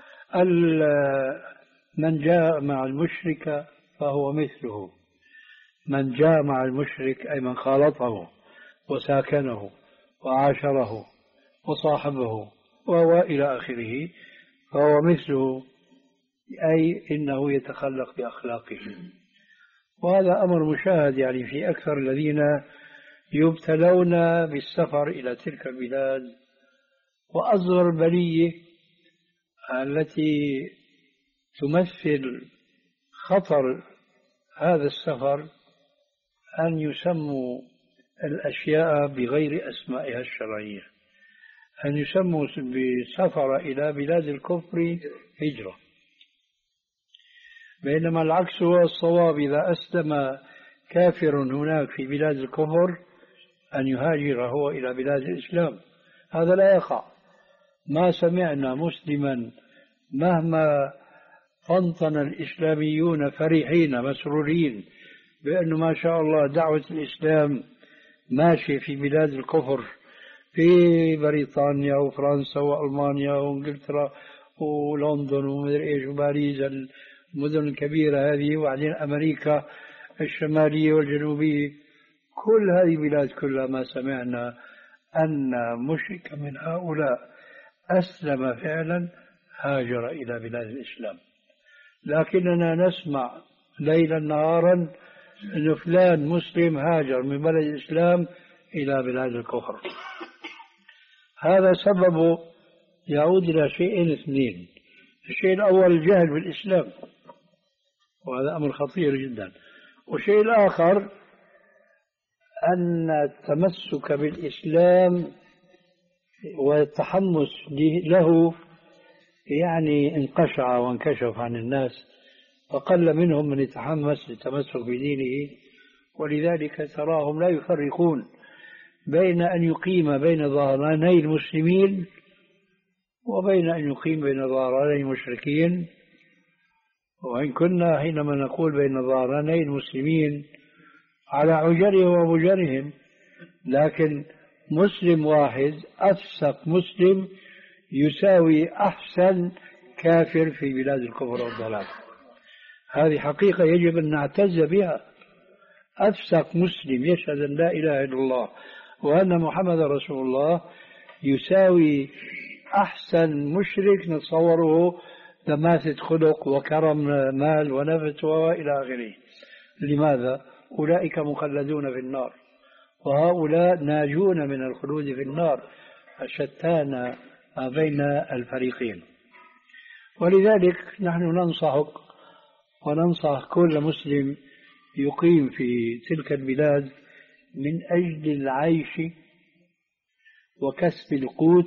S1: من جاء مع المشرك فهو مثله، من جاء مع المشرك أي من خالطه وساكنه وعاشره وصاحبه وهو إلى آخره فهو مثله، أي إنه يتخلق بأخلاقه. وهذا أمر مشاهد يعني في أكثر الذين يبتلون بالسفر إلى تلك البلاد. وأصغر البلية التي تمثل خطر هذا السفر أن يسموا الأشياء بغير أسمائها الشرعية، أن يسموا بسفر إلى بلاد الكفر هجرة، بينما العكس هو الصواب. إذا أسلم كافر هناك في بلاد الكفر أن يهاجر هو إلى بلاد الإسلام. هذا لا يقع. ما سمعنا مسلما مهما فانطن الإسلاميون فرحين مسرورين بأنه ما شاء الله دعوة الإسلام ماشي في بلاد الكفر في بريطانيا وفرنسا وألمانيا وإنجلترا ولندن ومدري إيش وباريس، المدن الكبيرة هذه، وبعدين أمريكا الشمالية والجنوبية، كل هذه بلاد كلها ما سمعنا أن مشرك من هؤلاء أسلم فعلا هاجر إلى بلاد الإسلام. لكننا نسمع ليلا نهارا أن فلان مسلم هاجر من بلد الإسلام إلى بلاد الكفر. هذا سببه يعود إلى شيئين اثنين. الشيء الأول الجهل بالإسلام، وهذا أمر خطير جدا. والشيء الآخر أن التمسك بالإسلام والتحمس له يعني انقشع وانكشف عن الناس، فقل منهم من يتحمس للتمسك بدينه، ولذلك تراهم لا يفرقون بين أن يقيم بين ظهراني المسلمين وبين أن يقيم بين ظهراني المشركين. وإن كنا حينما نقول بين ظهراني المسلمين على عجرهم ومجرهم، لكن مسلم واحد أفسق مسلم يساوي أحسن كافر في بلاد الكفر والضلال. هذه حقيقة يجب أن نعتز بها. أفسق مسلم يشهد أن لا إله إلا الله وأن محمد رسول الله يساوي أحسن مشرك نتصوره دماثة خلق وكرم مال ونفت وإلى آخره. لماذا؟ أولئك مخلدون في النار، وهؤلاء ناجون من الخلود في النار، شتان بين الفريقين. ولذلك نحن ننصحك وننصح كل مسلم يقيم في تلك البلاد من أجل العيش وكسب القوت.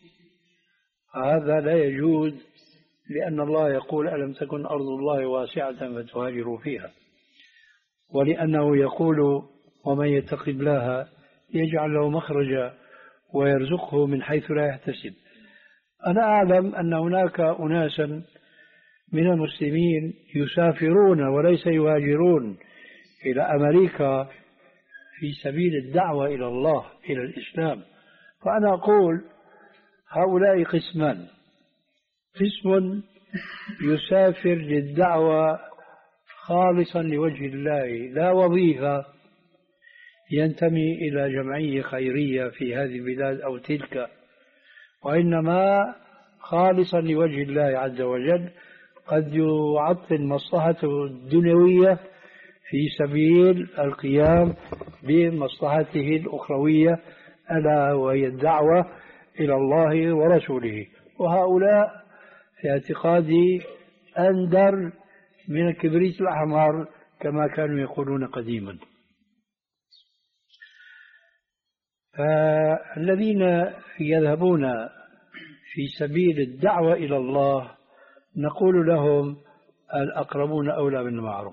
S1: هذا لا يجوز، لأن الله يقول ألم تكن أرض الله واسعة فتهاجروا فيها، ولأنه يقول ومن يتق الله يجعل له مخرجا ويرزقه من حيث لا يحتسب. أنا أعلم أن هناك أناسا من المسلمين يسافرون وليس يهاجرون إلى أمريكا في سبيل الدعوة إلى الله إلى الإسلام. فأنا أقول هؤلاء قسمان: قسم يسافر للدعوة خالصا لوجه الله، لا وظيفة ينتمي إلى جمعية خيرية في هذه البلاد أو تلك، وإنما خالصا لوجه الله عز وجل، قد يعطل مصلحته الدنيوية في سبيل القيام بمصلحته الأخروية ألا وهي الدعوة إلى الله ورسوله. وهؤلاء في اعتقادي أندر من الكبريت الأحمر كما كانوا يقولون قديما. فالذين يذهبون في سبيل الدعوة إلى الله نقول لهم الأقربون أولى بالمعروف،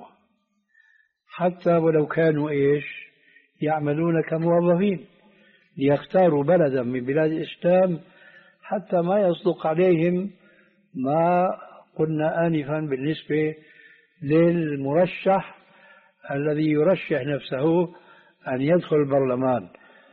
S1: حتى ولو كانوا إيش يعملون كموظفين، ليختاروا بلدا من بلاد الإسلام حتى ما يصدق عليهم ما قلنا آنفا بالنسبة للمرشح الذي يرشح نفسه أن يدخل البرلمان.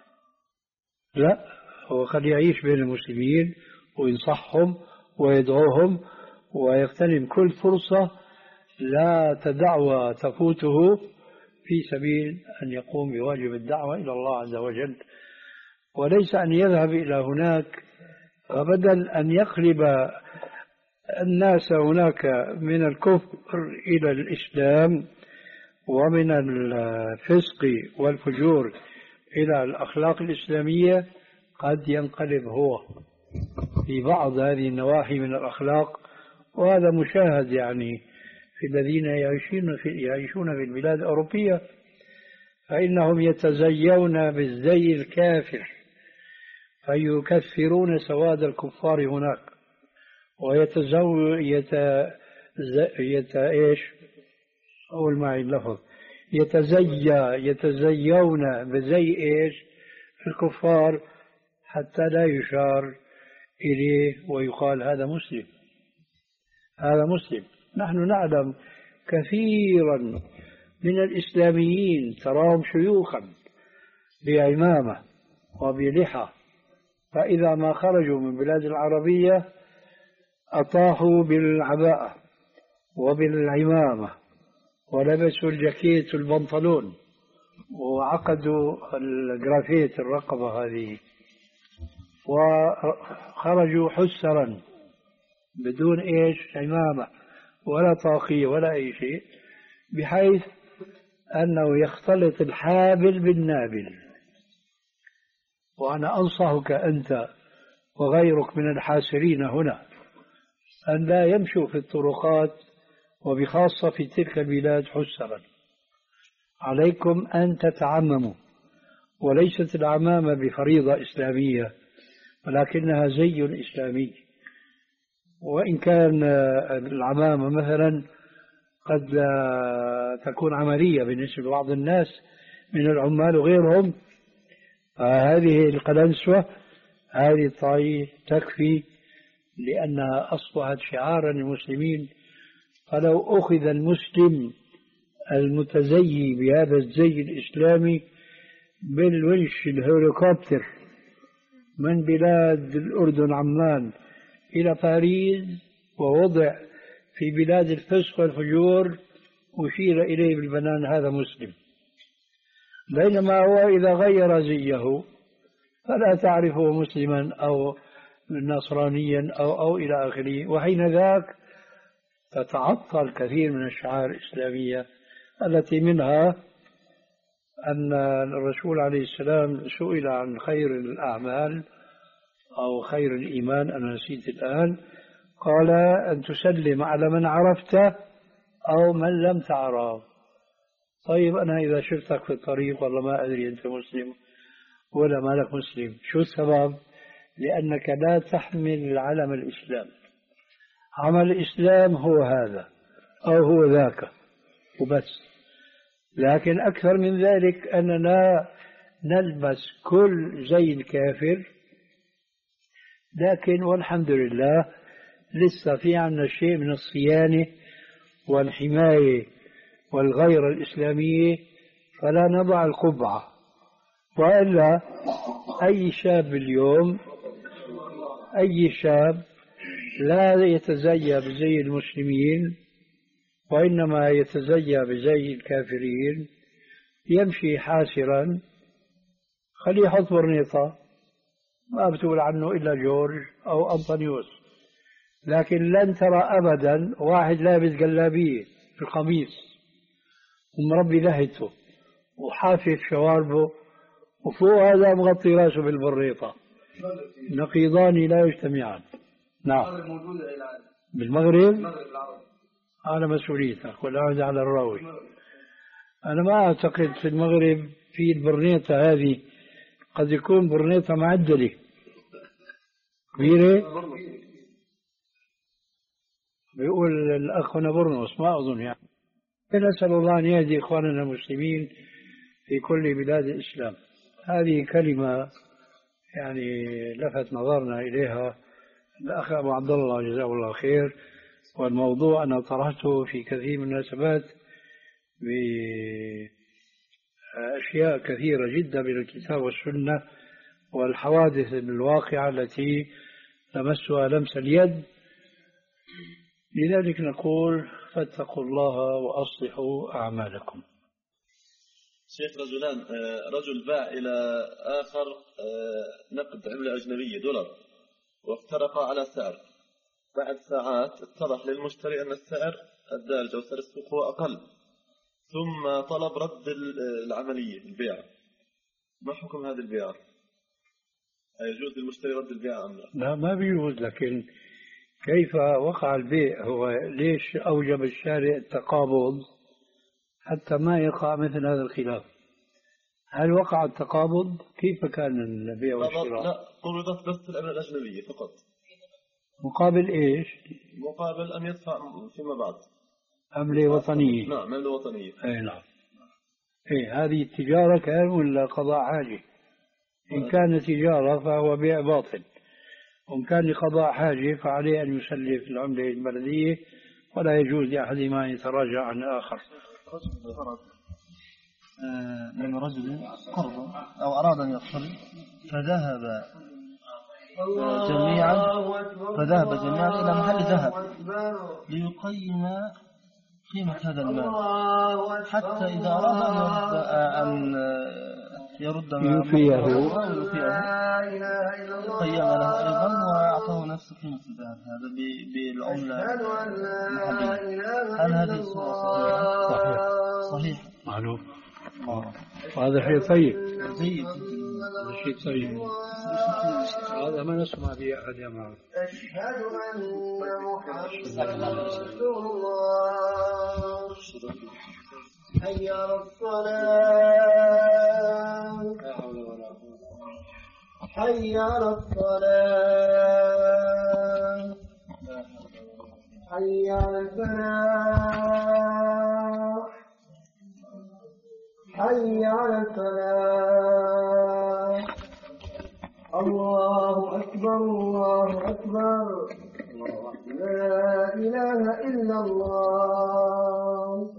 S1: لا، هو قد يعيش بين المسلمين وينصحهم ويدعوهم ويغتنم كل فرصة لا تدعوة تفوته في سبيل أن يقوم بواجب الدعوة إلى الله عز وجل، وليس أن يذهب إلى هناك وبدل أن يقلب الناس هناك من الكفر إلى الإسلام ومن الفسق والفجور إلى الأخلاق الإسلامية، قد ينقلب هو في بعض هذه النواحي من الأخلاق. وهذا مشاهد يعني في الذين يعيشون في, يعيشون في البلاد الأوروبية، فإنهم يتزيون بالزي الكافر فيكثرون سواد الكفار هناك، ويتزو يت يت إيش أول معي اللفظ يتزي يتزيون بزي إيش الكفار حتى لا يشار إليه ويقال هذا مسلم هذا مسلم. نحن نعلم كثيرا من الإسلاميين تراهم شيوخا بعمامة وبلحى، فإذا ما خرجوا من بلاد العربية أطاحوا بالعباءة وبالعمامة ولبسوا الجاكيت والبنطلون وعقدوا الجرافيت الرقبة هذه وخرجوا حسرا بدون إيش عمامة ولا طاقية ولا أي شيء، بحيث أنه يختلط الحابل بالنابل. وأنا أنصحك أنت وغيرك من الحاسرين هنا أن لا يمشوا في الطرقات وبخاصة في تلك البلاد حسرا. عليكم أن تتعمموا، وليست العمامة بفريضة إسلامية، ولكنها زي إسلامي. وإن كان العمامة مثلا قد تكون عملية بالنسبة لبعض الناس من العمال وغيرهم، فهذه القلنسوة هذه الطاقية تكفي لأنها أصبحت شعارا للمسلمين. فلو أخذ المسلم المتزيي بهذا الزي الإسلامي بالونش الهليكوبتر من بلاد الأردن عمان إلى باريس ووضع في بلاد الفسق والفجور أشير إليه بالبنان هذا مسلم، بينما هو إذا غير زيه فلا تعرفه مسلما أو نصرانيا أو, أو إلى آخره. وحين ذاك تتعطل كثير من الشعائر الإسلامية التي منها أن الرسول عليه السلام سئل عن خير الأعمال أو خير الإيمان، أنا نسيت الآن، قال أن تسلم على من عرفت أو من لم تعرف. طيب أنا إذا شفتك في الطريق والله ما أدري أنت مسلم ولا مالك مسلم، شو السبب؟ لأنك لا تحمل علم الإسلام. عمل الإسلام هو هذا أو هو ذاك وبس. لكن أكثر من ذلك أننا نلبس كل زي الكافر، لكن والحمد لله لسه في عنا شيء من الصيانة والحماية والغيرة الإسلامية، فلا نضع القبعة. وإلا أي شاب اليوم أي شاب لا يتزيى بزي المسلمين وإنما يتزيى بزي الكافرين يمشي حاسرا، خليه يحط برنيطة ما بتقول عنه إلا جورج أو أنطونيوس، لكن لن ترى أبدا واحد لابس جلابية في القميص ومربي لهته وحافظ شواربه وفوق هذا مغطي راسه بالبريطة، نقيضان لا يجتمعان. نعم بالمغرب على مسؤوليتك والعهد على الراوي. أنا ما أعتقد في المغرب في البرنيطة هذه، قد يكون برنيطة معدلة كبيرة، بيقول الأخ هنا برنوس ما أظن يعني. نسأل الله أن يهدي إخواننا المسلمين في كل بلاد الإسلام. هذه كلمة يعني لفت نظرنا إليها الأخ أبو عبد الله جزاه الله خير، والموضوع أنا طرحته في كثير من المناسبات بأشياء كثيرة جدا من الكتاب والسنة والحوادث الواقعة التي تمسها لمس اليد. لذلك نقول فاتقوا الله وأصلحوا أعمالكم.
S8: شيخ رجلان، رجل باع إلى آخر نقد عملة أجنبية دولار وافترقا على سعر، بعد ساعات اتضح للمشتري أن السعر الدارج أو سعر السوق هو أقل، ثم طلب رد العملية البيع. ما حكم هذه البيع؟ يجوز للمشتري رد البيع أم لا؟
S1: لا ما بيجوز، لكن كيف وقع البيع؟ هو ليش أوجب الشارع التقابض حتى ما يقع مثل هذا الخلاف؟ هل وقع التقابض؟ كيف كان البيع والشراء؟
S8: لا، قرضت بس العملة الأجنبية فقط.
S1: مقابل إيش؟
S8: مقابل أن يدفع فيما بعد
S1: عملة وطنية.
S8: نعم عملة وطنية.
S1: أي نعم. إيه هذه التجارة كان ولا قضاء حاجة؟ إن كان تجارة فهو بيع باطل، وإن كان لقضاء حاجة فعليه أن يسلف العملة البلدية، ولا يجوز لأحدهما أن يتراجع عن الآخر.
S5: من رجل قرض أو أراد أن يقترض فذهب جميعا فذهب جميعا إلى محل ذهب ليقيم قيمة هذا المال، حتى إذا أراد أن يرد ما
S1: يوفيه
S5: قيم له أيضا وأعطاه نفس قيمة الذهب هذا بالعملة المحلية. هل هذه الصورة صحيحة؟ صحيح
S1: معلوم. وهذا شيء طيب.
S5: طيب
S1: هذا شيء طيب. هذا ما نسمع به أحد يا معلم.
S9: أشهد أن محمدا رسول الله. حي على الصلاة. لا حول ولا قوة. حي على الصلاة حي على الفلاح حي على الفلاح الله أكبر الله أكبر لا إله إلا الله.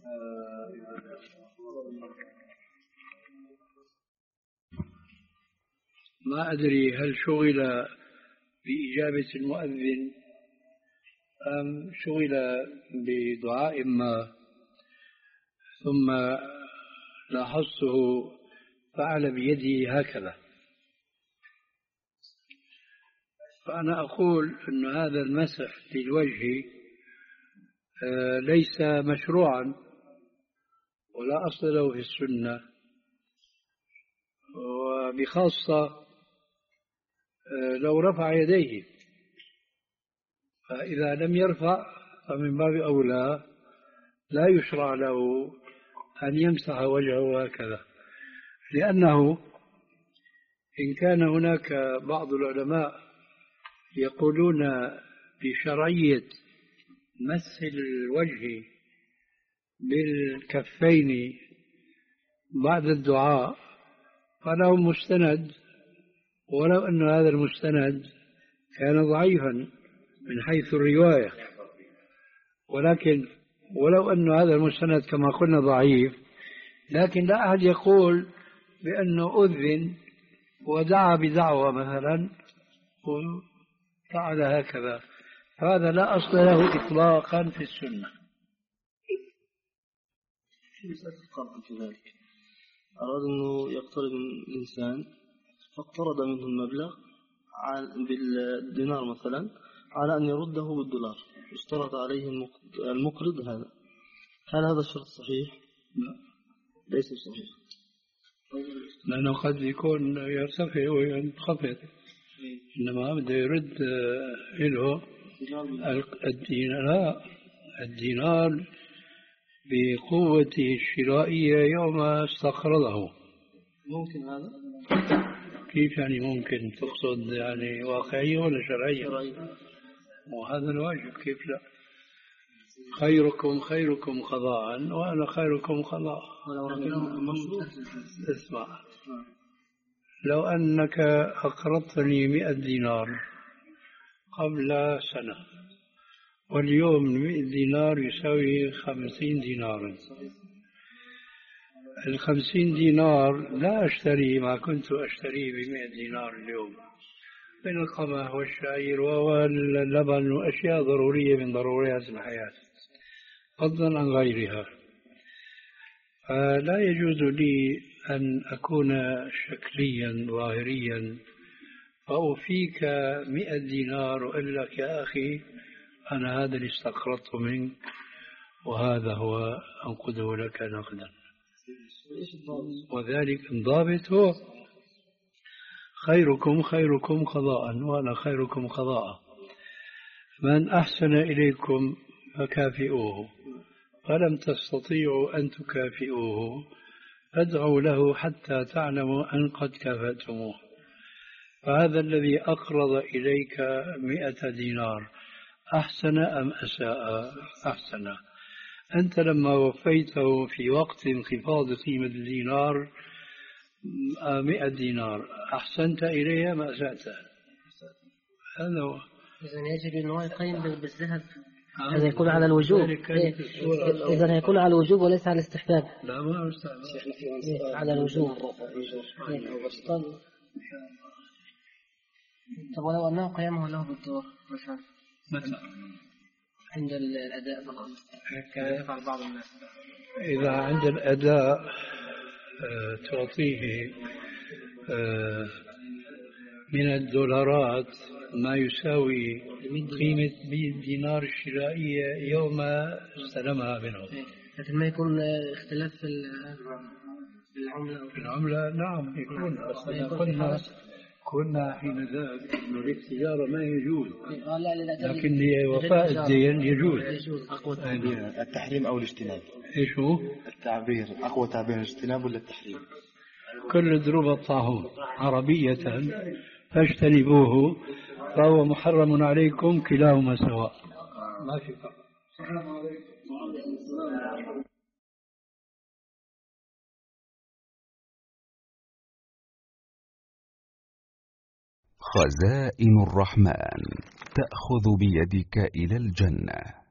S1: ما أدري هل شغل بإجابة المؤذن أم شغل بدعاء ما، ثم لاحظته فعل بيده هكذا. فأنا أقول أن هذا المسح للوجه ليس مشروعا ولا أصل له في السنة، وبخاصة لو رفع يديه، فإذا لم يرفع فمن باب أولى لا يشرع له أن يمسح وجهه هكذا، لأنه إن كان هناك بعض العلماء يقولون بشرعية مسح الوجه بالكفين بعد الدعاء فلهم مستند، ولو أن هذا المستند كان ضعيفا من حيث الرواية، ولكن ولو أن هذا المستند كما قلنا ضعيف، لكن لا أحد يقول بأنه أذن ودعا بدعوة مثلا وفعل هكذا، هذا لا أصل له إطلاقا في السنة.
S5: في ذلك أراد أنه يقترض من الإنسان فاقترض منه المبلغ بالدينار مثلا على أن يرده بالدولار، اشترط عليه المقرض هذا، هل هذا الشرط صحيح؟
S1: لا
S5: ليس صحيح،
S1: لأنه قد يكون يرتفع وينخفض، إنما بده يرد له الدينار. لا، الدينار بقوته الشرائية يوم استقرضه.
S5: ممكن هذا؟
S1: كيف يعني ممكن؟ تقصد يعني واقعية ولا شرعية؟
S5: شرعية.
S1: وهذا الواجب، كيف لا؟ خيركم خيركم قضاء وأنا خيركم قضاء. اسمع، لو أنك أقرضتني مئة دينار قبل سنة، واليوم مئة دينار يساوي خمسين دينارا، الخمسين دينار لا أشتري ما كنت أشتريه بمئة دينار اليوم من القمح والشعير واللبن وأشياء ضرورية من ضروريات الحياة، فضلا عن غيرها. فلا يجوز لي أن أكون شكليا ظاهريا فأوفيك مئة دينار وأقول لك يا أخي أنا هذا اللي استقرضته منك وهذا هو أنقذه لك نقدا. وذلك الضابط هو خيركم خيركم قضاء وأنا خيركم قضاء، من أحسن إليكم فكافئوه، فلم تستطيعوا أن تكافئوه فادعوا له حتى تعلموا أن قد كافأتموه. فهذا الذي أقرض إليك مئة دينار أحسن أم أساء؟ أحسن. أنت لما وفيته في وقت انخفاض قيمة الدينار مئة دينار أحسنت إليها ما أسأت؟ هذا هو.
S4: إذن يجب أنه يقيم بالذهب، هذا يكون على الوجوب. إذن يكون على الوجوب وليس على الاستحباب.
S1: لا ما هو استحباب،
S4: على الوجوب. طب ولو أنه قيامه له بالدور مثلا
S1: مثلا
S4: عند الأداء فقط كما يفعل بعض الناس،
S1: إذا عند الأداء تعطيه من الدولارات ما يساوي قيمة الدينار الشرائية يوم استلمها منه،
S4: لكن ما يكون اختلاف في العملة.
S1: في العملة نعم يكون، بس قلنا كنا حين ذاك إنه التجارة ما يجوز، لكن وفاء الدين يجوز.
S10: التحريم أو الاجتناب؟
S1: إيش هو؟
S10: التعبير أقوى تعبير الاجتناب ولا التحريم؟
S1: كل دروب الطاعون عربية فاجتنبوه فهو محرم عليكم كلاهما سواء ما في فرق.
S10: خزائن الرحمن تأخذ بيدك إلى الجنة.